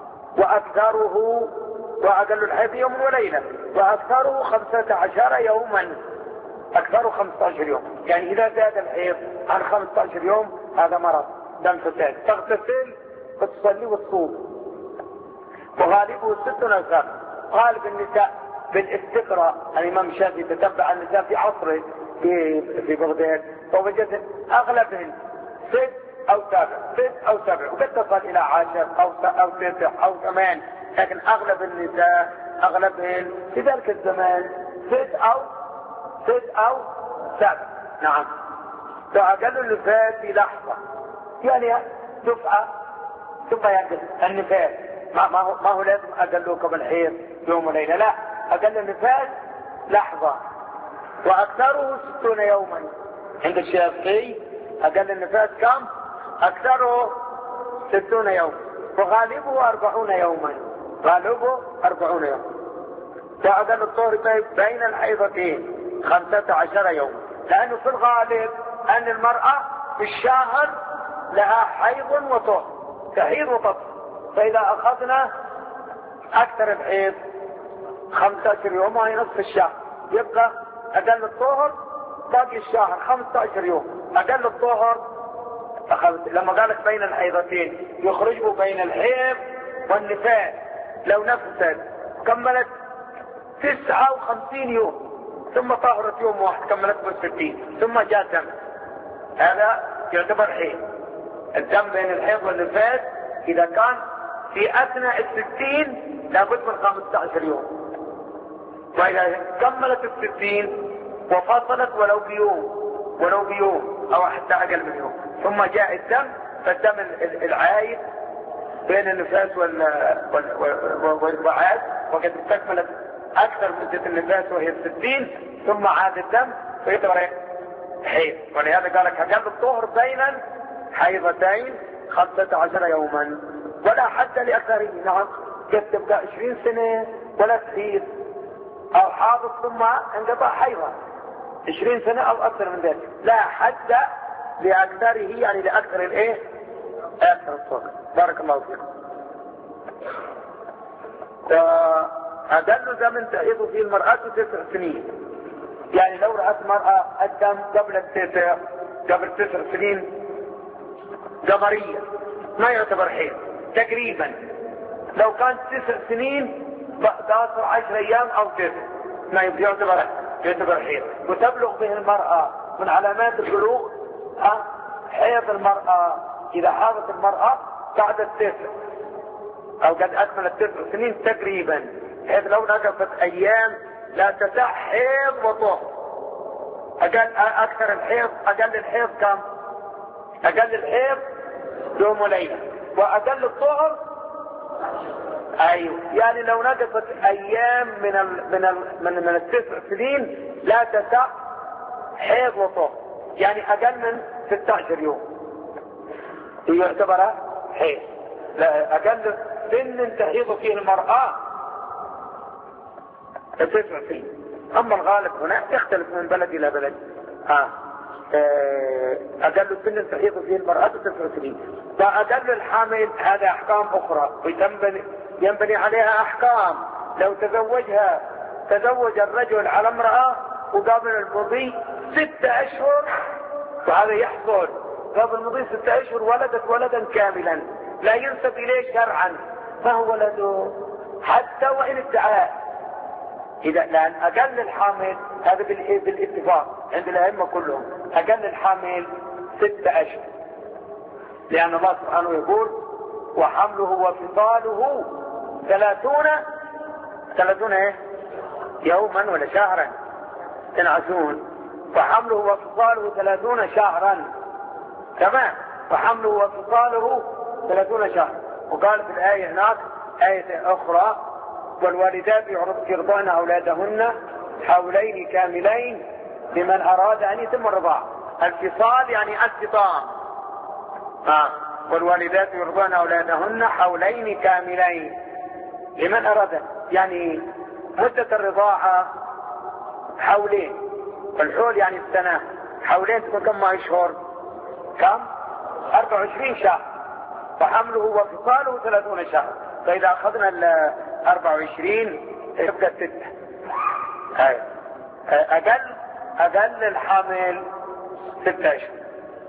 وأقل الحيض يوم وليلة، وأكثره 15 يوما، أكثره 15 يوم. يعني إذا زاد الحيض عن 15 يوم هذا مرض دم فساد، تغتسل وتصلي وتصوم. وغالبه 6 أشهر. غالب النساء بالاستقراء، الإمام الشافعي تتبع النساء في عصره في بغداد ووجد أغلبهن 6 أو 7 وقد تصل إلى 10 أو 9 أو 8، لكن أغلب النساء أغلبهن في ذلك الزمان 6 أو 7. نعم. فأقل النفاس في لحظة، يعني دفعة يقل النفاس. ما هو لازم أقله قبل الحيض يوم وليلة، لا، أقل النفاس لحظة. وأكثره 60 يوما عند الشافعي. أقل النفاس كم؟ أكثره 60 يوم، وغالبه 40 يوما. غالبه 40 يوم. وأقل الطهر بين الحيضتين 15 يوم، لأنه في الغالب أن المرأة في الشهر لها حيض وطهر، تحيض وطهر. فإذا أخذنا أكثر الحيض 15 يوم وهي نصف الشهر، يبقى أقل الطهر باقي الشهر 15 يوم. أقل الطهر لما قالت بين الحيضتين يخرجوا بين الحيض والنفاس. لو نفست كملت 59 يوم ثم طهرت يوم واحد كملت 60 ثم جاء دم، هذا يعتبر حيض. الدم بين الحيض والنفاس إذا كان في أثناء 60 لابد من 15 يوم. وإذا كملت 60 وفصلت ولو بيوم أو حتى أقل من يوم ثم جاء الدم، فالدم العايد بين النفاس والوعاد وقد استكملت أكثر مدة النفاس وهي 60 ثم عاد الدم فيعتبر حيض. ولهذا قال لك أقل الطهر بين حيضتين 15 يوما ولا حد لأكثره. نعم قد تبقى 20 سنة ولا تحيض أو حاضر ثم انقطع حيضا 20 سنة أو أكثر من ذلك، لا حد لأكثره يعني لأكثر الإيه؟ أكثر الطهر. بارك الله فيكم. وأقل زمن تحيض فيه المرأة 9 سنين. يعني لو رأت مرأة الدم قبل 9 سنين قمرية ما يعتبر حيض تقريبا. لو كانت 9 سنين تقصر 10 أيام أو 9 ما يعتبر حيض. وتبلغ به المرأة من علامات البلوغ حيض المرأة إذا حاضت المرأة بعد 9 أو قد أكملت 9 سنين تقريبا، حيث لو نقصت أيام لا تسع حيض وطهر. أكثر الحيض أقل الحيض كم؟ أقل الحيض يوم وليلة، وأقل الطهر أيوه يعني لو نقصت أيام من 9 سنين لا تسع حيض وطهر، يعني أقل من 16 يوم يعتبر حيض. لا أقل سن تحيض فيه المرأة 9 سنين. أما الغالب هنا يختلف من بلد إلى بلد. أقل سن تحيض فيه المرأة 9 سنين. وأقل الحامل هذا أحكام أخرى ينبني عليها أحكام. لو تزوج الرجل على امرأة وقبل المضي 6 أشهر، وهذا يحصل قبل المضي 6 أشهر ولدت ولدا كاملا لا ينسب إليه شرعا، ما هو ولده حتى وإن ادعاه. لأن أقل الحامل هذا بالاتفاق عند الأئمة كلهم أقل الحامل 6 أشهر، لأن الله سبحانه يقول وحمله وفصاله 30 إيه؟ يوما ولا شهرا تنعسون. وحمله وفصاله 30 شهرا تمام. وحمله وفصاله 30 شهرا. وقال في الآية هناك آية أخرى والوالدات يرضعن أولادهن حولين كاملين لمن أراد أن يتم الرضاعة. الفصال يعني الفطام. والوالدات يرضعن أولادهن حولين كاملين لمن أراد، يعني مدة الرضاعة حولين، والحول يعني السنة، حولين تكون كم أشهر؟ كم؟ 24 شهر. وحمله وفصاله 30 شهر. فإذا أخذنا 24 يبقى 6. أقل الحامل 6 أشهر.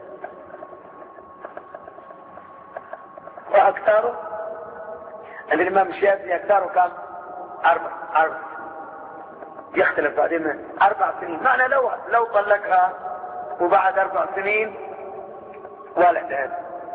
وأكثره عند الإمام الشافعي أكثره كم؟ 4. يختلف بعدين من 4 سنين. معنى لو طلقها وبعد 4 سنين ولدت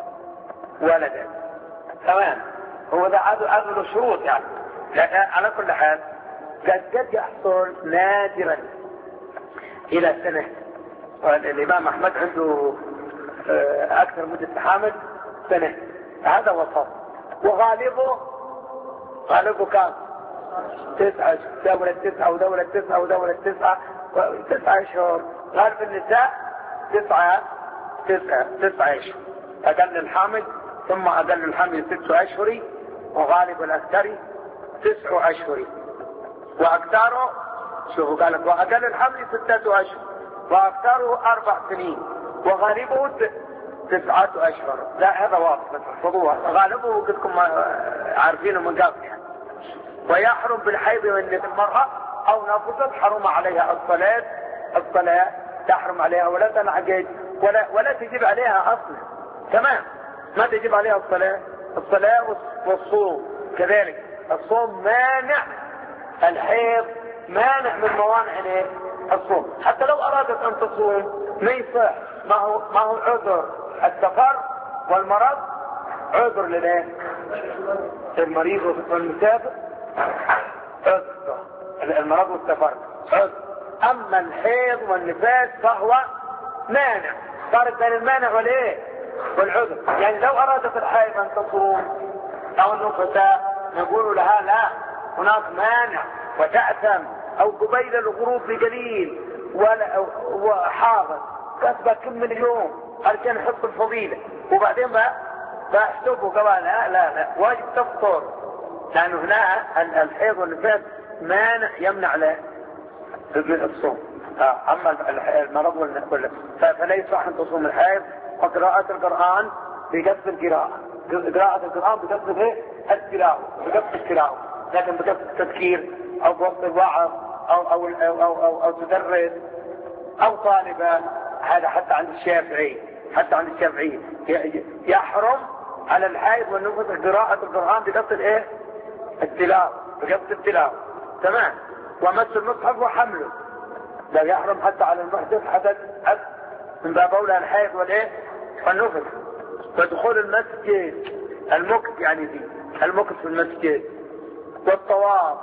تمام. هو ده عدد له شروط يعني. على كل حال قد يحصل نادرا إلى سنة. والإمام أحمد عنده أكثر مدة تحامل سنة، هذا وسط. وغالبه كم؟ 9 دولة 9 ودولة 9 ودولة 9 أشهر. غالب النساء 9 أشهر. أقل الحامل ثم أقل الحمل 6 أشهر، وغالب الأكثر 9 أشهر. وأكثره شوفوا قال لك وأقل الحمل 6 أشهر، وأكثره 4 سنين، وغالبه 9 أشهر. لا هذا واضح بس احفظوها. غالبه قلتكم عارفينه من قبل يعني. ويحرم بالحيض والنفاس المرأة أو نفست حرم عليها الصلاة تحرم عليها ولا تنعقد ولا تجب عليها أصلا. تمام. ما تجب عليها الصلاة والصوم كذلك. الصوم مانع، الحيض مانع من موانع الصوم. حتى لو أرادت أن تصوم ما يصح، ما هو عذر. السفر والمرض عذر للايه؟ المريض والمسافر عذر، المرض والسفر عذر. اما الحيض والنفاس فهو مانع، فرق بين المانع والايه؟ والعذر. يعني لو ارادت الحائض ان تصوم او النفساء نقول لها لا، هناك مانع وتأثم، او قبيل الغروب بقليل وحاضر كسبة كم من اليوم عشان حط الفضيلة، وبعدين بحسبه قبل لا واجب تفطر، لانه هنا الحيض والنفاس مانع يمنع له الصوم. اما المرض والنفاس فلا يصح ان تصوم الحيض. وقراءة القرآن بقصد القراءة، قراءة القرآن بقصد ايه؟ التلاوة، بقصد التلاوة، لكن بقصد التذكير او بوقت الوعظ او تدرس او طالبة. هذا حتى عند الشافعي يحرم على الحائض والنفس قراءة القرآن بقصد ايه؟ التلاوة، بقصد التلاوة. تمام. ومس المصحف وحمله لا يحرم حتى على المحدث حدث من باب اولى الحائض والايه؟ والنفس. ودخول المسجد المكث، يعني دي المكث في المسجد، والطواف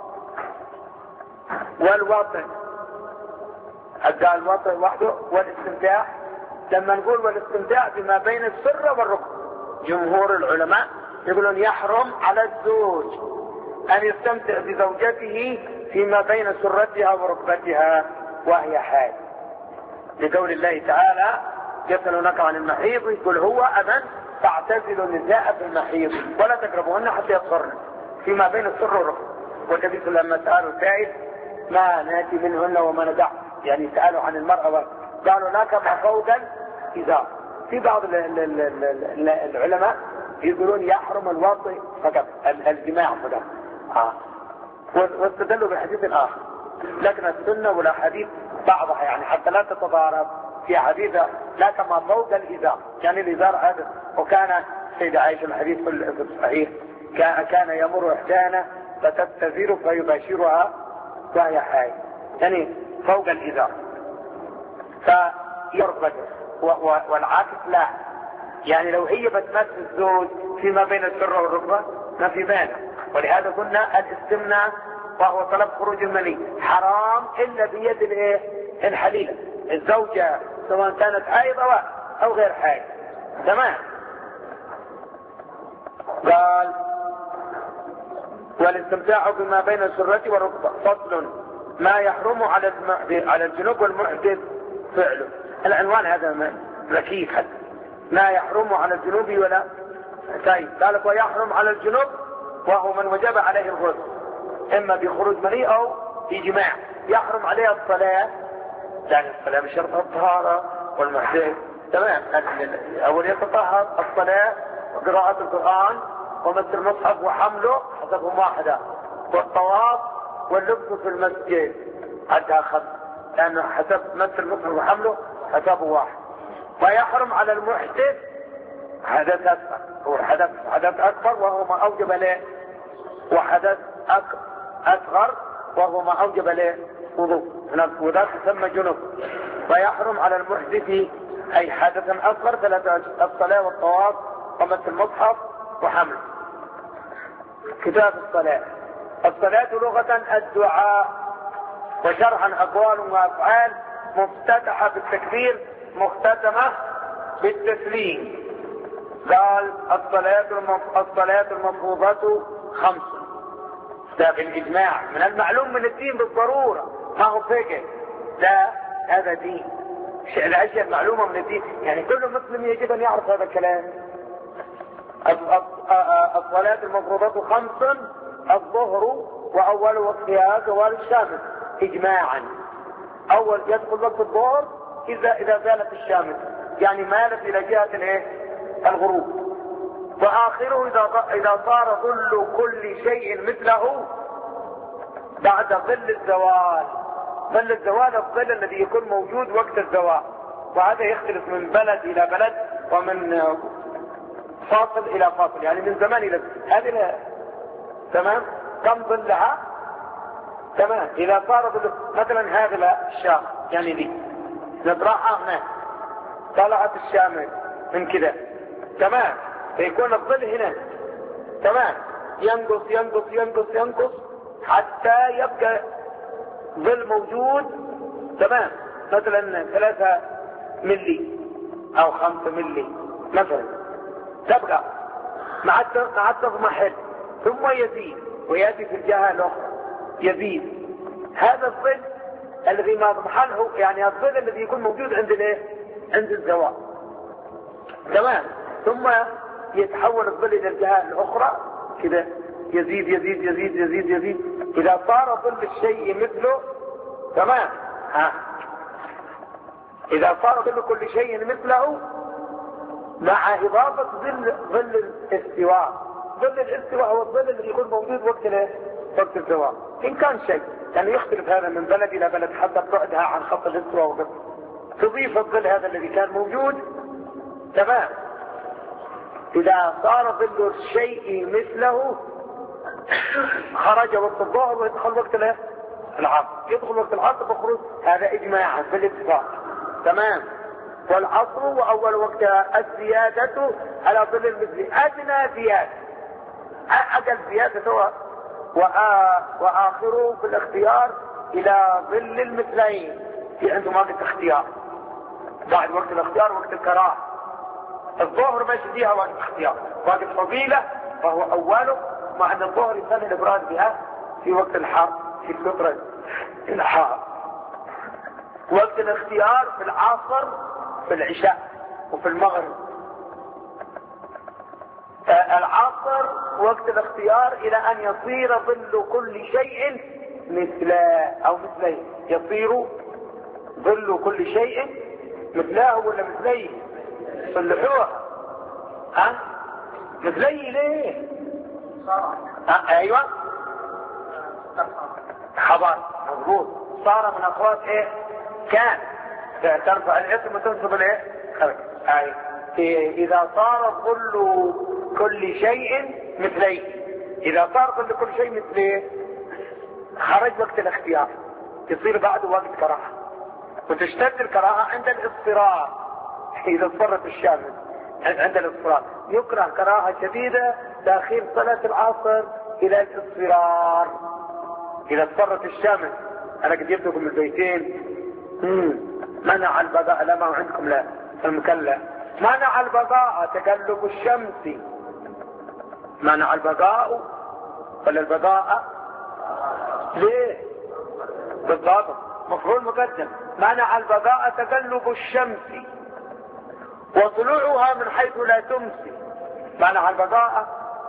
والوطن، حتى الوطن وحده، والاستمتاع. لما نقول والاستمتاع بما بين السرة والركب، جمهور العلماء يقولون يحرم على الزوج ان يستمتع بزوجته فيما بين سرتها وركبتها وهي حائض، لقول الله تعالى يسألونك عن المحيض يقول هو أذن فاعتزلوا النساء في المحيض ولا تقربوهن حتى يطهرن فيما بين السر والركب. والنبي صلى الله عليه وسلم لما سألوا سائل ما ناتي منهن وما ندع، يعني سألوا عن المرأة قالوا لا كما فوقا إذا. في بعض العلماء يقولون يحرم الوطئ فقط، الجماع فقط، واستدلوا بحديث آخر. لكن السنة والأحاديث بعضها يعني حتى لا تتضارب. في حديث لا كما فوق الإزار، يعني الإزار هذا. وكان سيدة عائشة الحديث في الصحيح كان يمر إحدانا فتستزير فيباشرها وهي حائض، يعني فوق الإزار فيربط. والعكس لا، يعني لو هي بتمس الزوج فيما بين السرة والركبة ما في مانع. ولهذا قلنا الاستمناء وهو طلب خروج المني حرام الا بيد الايه؟ الحليلة الزوجة، سواء كانت حائضة او غير حائض. تمام. قال والاستمتاع بما بين السرة والركبة. فصل ما يحرم على الجنوب والمحدث فعله. العنوان هذا ركيك حتى. ما يحرم على الجنوب ولا طيب. قالت ويحرم على الجنوب وهو من وجب عليه الغسل اما بخروج مني او بجماع. يحرم عليه الصلاة، يعني الصلاة بشرط الطهارة والمحدث. تمام. اول يتطهر الصلاة وقراءة القرآن ومس المصحف وحمله حسبهم واحدة، والطواف واللبس في المسجد حتى خمس، لأنه حسب مس المصحف وحمله حسبه واحد. ويحرم على المحدث حدث أكبر، هو حدث أكبر وهو ما أوجب له، وحدث أصغر وهو ما أوجب له وضوء، وذاك يسمى جنوب. ويحرم على المحدث أي حدث أصغر ثلاثة: الصلاة والطواف ومس المصحف وحمله. كتاب الصلاة. الصلاة لغة الدعاء، وشرعا أقوال وأفعال مفتتحة بالتكبير مختتمة بالتسليم. قال الصلاة المفروضة 5. ده بالإجماع من المعلوم من الدين بالضرورة، ما هو فقه، لا هذا دين، الأشياء معلومة من الدين، يعني كل مسلم يجب أن يعرف هذا الكلام. الصلاة المفروضة 5: الظهر وأول وقتها زوال الشمس إجماعا. أول يدخل وقت الظهر إذا زالت الشمس، يعني مالت إلى جهة الغروب. وآخره إذا صار ظل كل شيء مثله بعد ظل الزوال. ظل الزوال الظل الذي يكون موجود وقت الزوال، وهذا يختلف من بلد إلى بلد ومن فاصل إلى فاصل، يعني من زمان إلى هذه. تمام. كم ظلها؟ تمام. إذا صار ظل مثلا هذا الشاخ، يعني دي نطرحها هنا طلعت الشمس من كده، تمام، فيكون الظل هنا تمام، ينقص ينقص ينقص ينقص حتى يبقى ظل موجود تمام، مثلا 3 ملي او 5 ملي مثلا، تبقى مع تضمحل ثم يزيد وياتي في الجهه الاخرى يزيد. هذا الظل الذي ما ضمحله يعني الظل الذي يكون موجود عند الايه؟ عند الزوال تمام، ثم يتحول الظل الى الجهه الاخرى كده، يزيد يزيد يزيد يزيد يزيد، اذا صار ظل الشيء مثله تمام، اذا صار ظل كل شيء مثله مع اضافة ظل الاستواء. ظل الاستواء هو الظل الذي يكون موجود وقت الزوال. ان كان شيء يعني يختلف هذا من بلد الى بلد حسب بعدها عن خط الاستواء وقت، تضيف الظل هذا الذي كان موجود تمام. اذا صار ظل الشيء مثله خرج وقت الظهر ويدخل وقت العصر، يدخل وقت العصر بخروج، هذا اجماعا بالاتفاق تمام. والعصر واول وقت الزيادة على ظل المثل، ادنى زيادة اقل زيادة هو واخره في الاختيار الى ظل المثلين. في عنده وقت اختيار بعد وقت الاختيار وقت الكراهة. الظهر ماشي فيها وقت اختيار، وقت فضيلة فهو اوله، مع ان الظهر يسمى الابراز بها في وقت الحر في الفترة الحار. وقت الاختيار في العصر في العشاء وفي المغرب. العصر وقت الاختيار الى ان يصير ظل كل شيء مثله او مثليه. يصير ظل كل شيء مثله ولا مثليه؟ صلحوها مثليه ليه؟ ايوه خبر مضبوط. صار من اخوات ايه؟ كان ترفع الاسم وتنصب الايه؟ اذا صار ظل كل شيء مثليه، اذا صار ظل كل شيء مثليه خرج وقت الاختيار، يصير بعده وقت كراهه، وتشتد الكراهه عند الاضطرار. اذا اضطرت الشمس عند الاضطرار يكره كراهه شديده تاخير صلاه العصر الى الاضطرار. اذا اضطرت الشمس، انا قد جبت لكم البيتين منع البقاء، لا ما عندكم لا المكلا، منع البقاء تقلب الشمس، منع البقاء ولا البقاء ليه بالضبط مفعول مقدم. منع البقاء تقلب الشمس وطلوعها من حيث لا تمسي. منع البقاء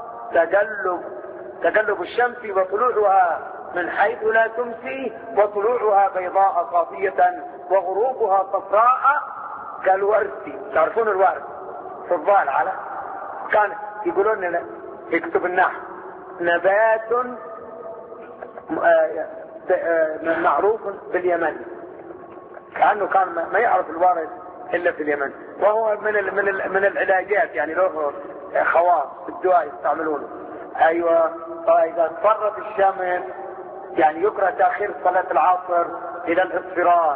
تقلب الشمس وطلوعها من حيث لا تمسي، وطلوعها بيضاء صافية وغروبها صفراء كالورد. تعرفون الورد فضال على كان يقولون لنا يكتب النحو نبات معروف باليمن، كأنه كان ما يعرف الورد الا في اليمن، وهو من العلاجات يعني له خواص بالدواء يستعملونه. ايوه فاذا اضطرت الشمس يعني يكره تاخير صلاة العصر الى الاصفرار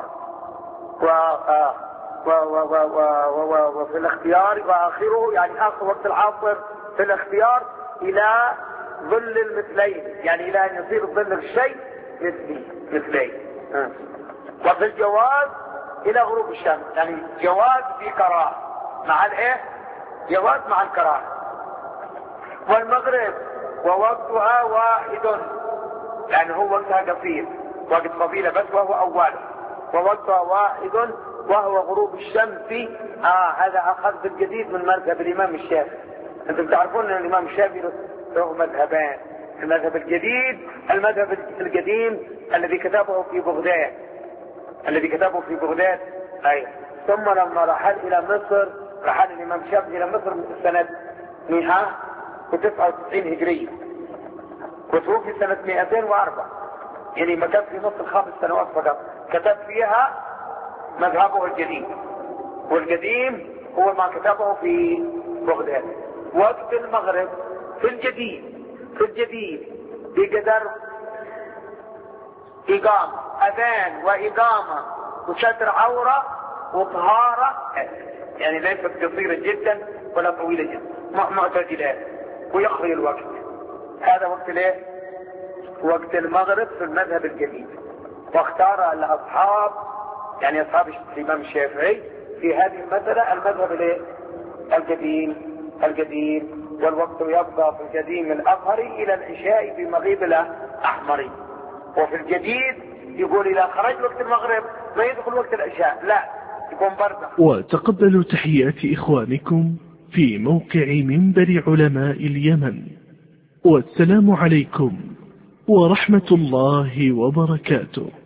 وفي الاختيار، واخره يعني اخر وقت العصر في الاختيار الى ظل المثلين، يعني الى ان يصير ظل الشيء مثلين. وفي الجواز الى غروب الشمس، يعني جواز في كراهه مع الايه؟ جواز مع الكراهه. والمغرب ووقتها واحد، يعني هو وقتها قصير وقت فضيلة بس وهو اوله، ووقتها واحد وهو غروب الشمس. هذا اخذ بالجديد من مذهب الامام الشافعي. انتم تعرفون ان الامام الشافعي له مذهبان، المذهب الجديد، المذهب القديم الذي كتبه في بغداد، اي ثم لما رحل الى مصر، رحل الامام الشافعي الى مصر سنة 199 هجرية، وتوفي سنة 204، يعني ما كان في نص ال5 سنوات فقط كتب فيها مذهبه الجديد. والقديم هو ما كتبه في بغداد. وقت المغرب في الجديد بقدر إقامة، أذان وإقامة وستر عورة وطهارة، يعني ليست قصيرة جدا ولا طويلة جدا، معتدلات، ويقضي الوقت. هذا وقت الايه؟ وقت المغرب في المذهب الجديد. واختار الاصحاب يعني اصحاب الامام الشافعي في هذه المسألة المذهب الايه؟ القديم. والوقت يبقى في القديم الأظهر إلى العشاء بمغيب الأحمر. وفي الجديد يقول إذا خرج وقت المغرب ما يدخل وقت العشاء، لا، يكون برزخ.
وتقبلوا تحيات إخوانكم في موقع منبر علماء اليمن، والسلام عليكم ورحمة الله وبركاته.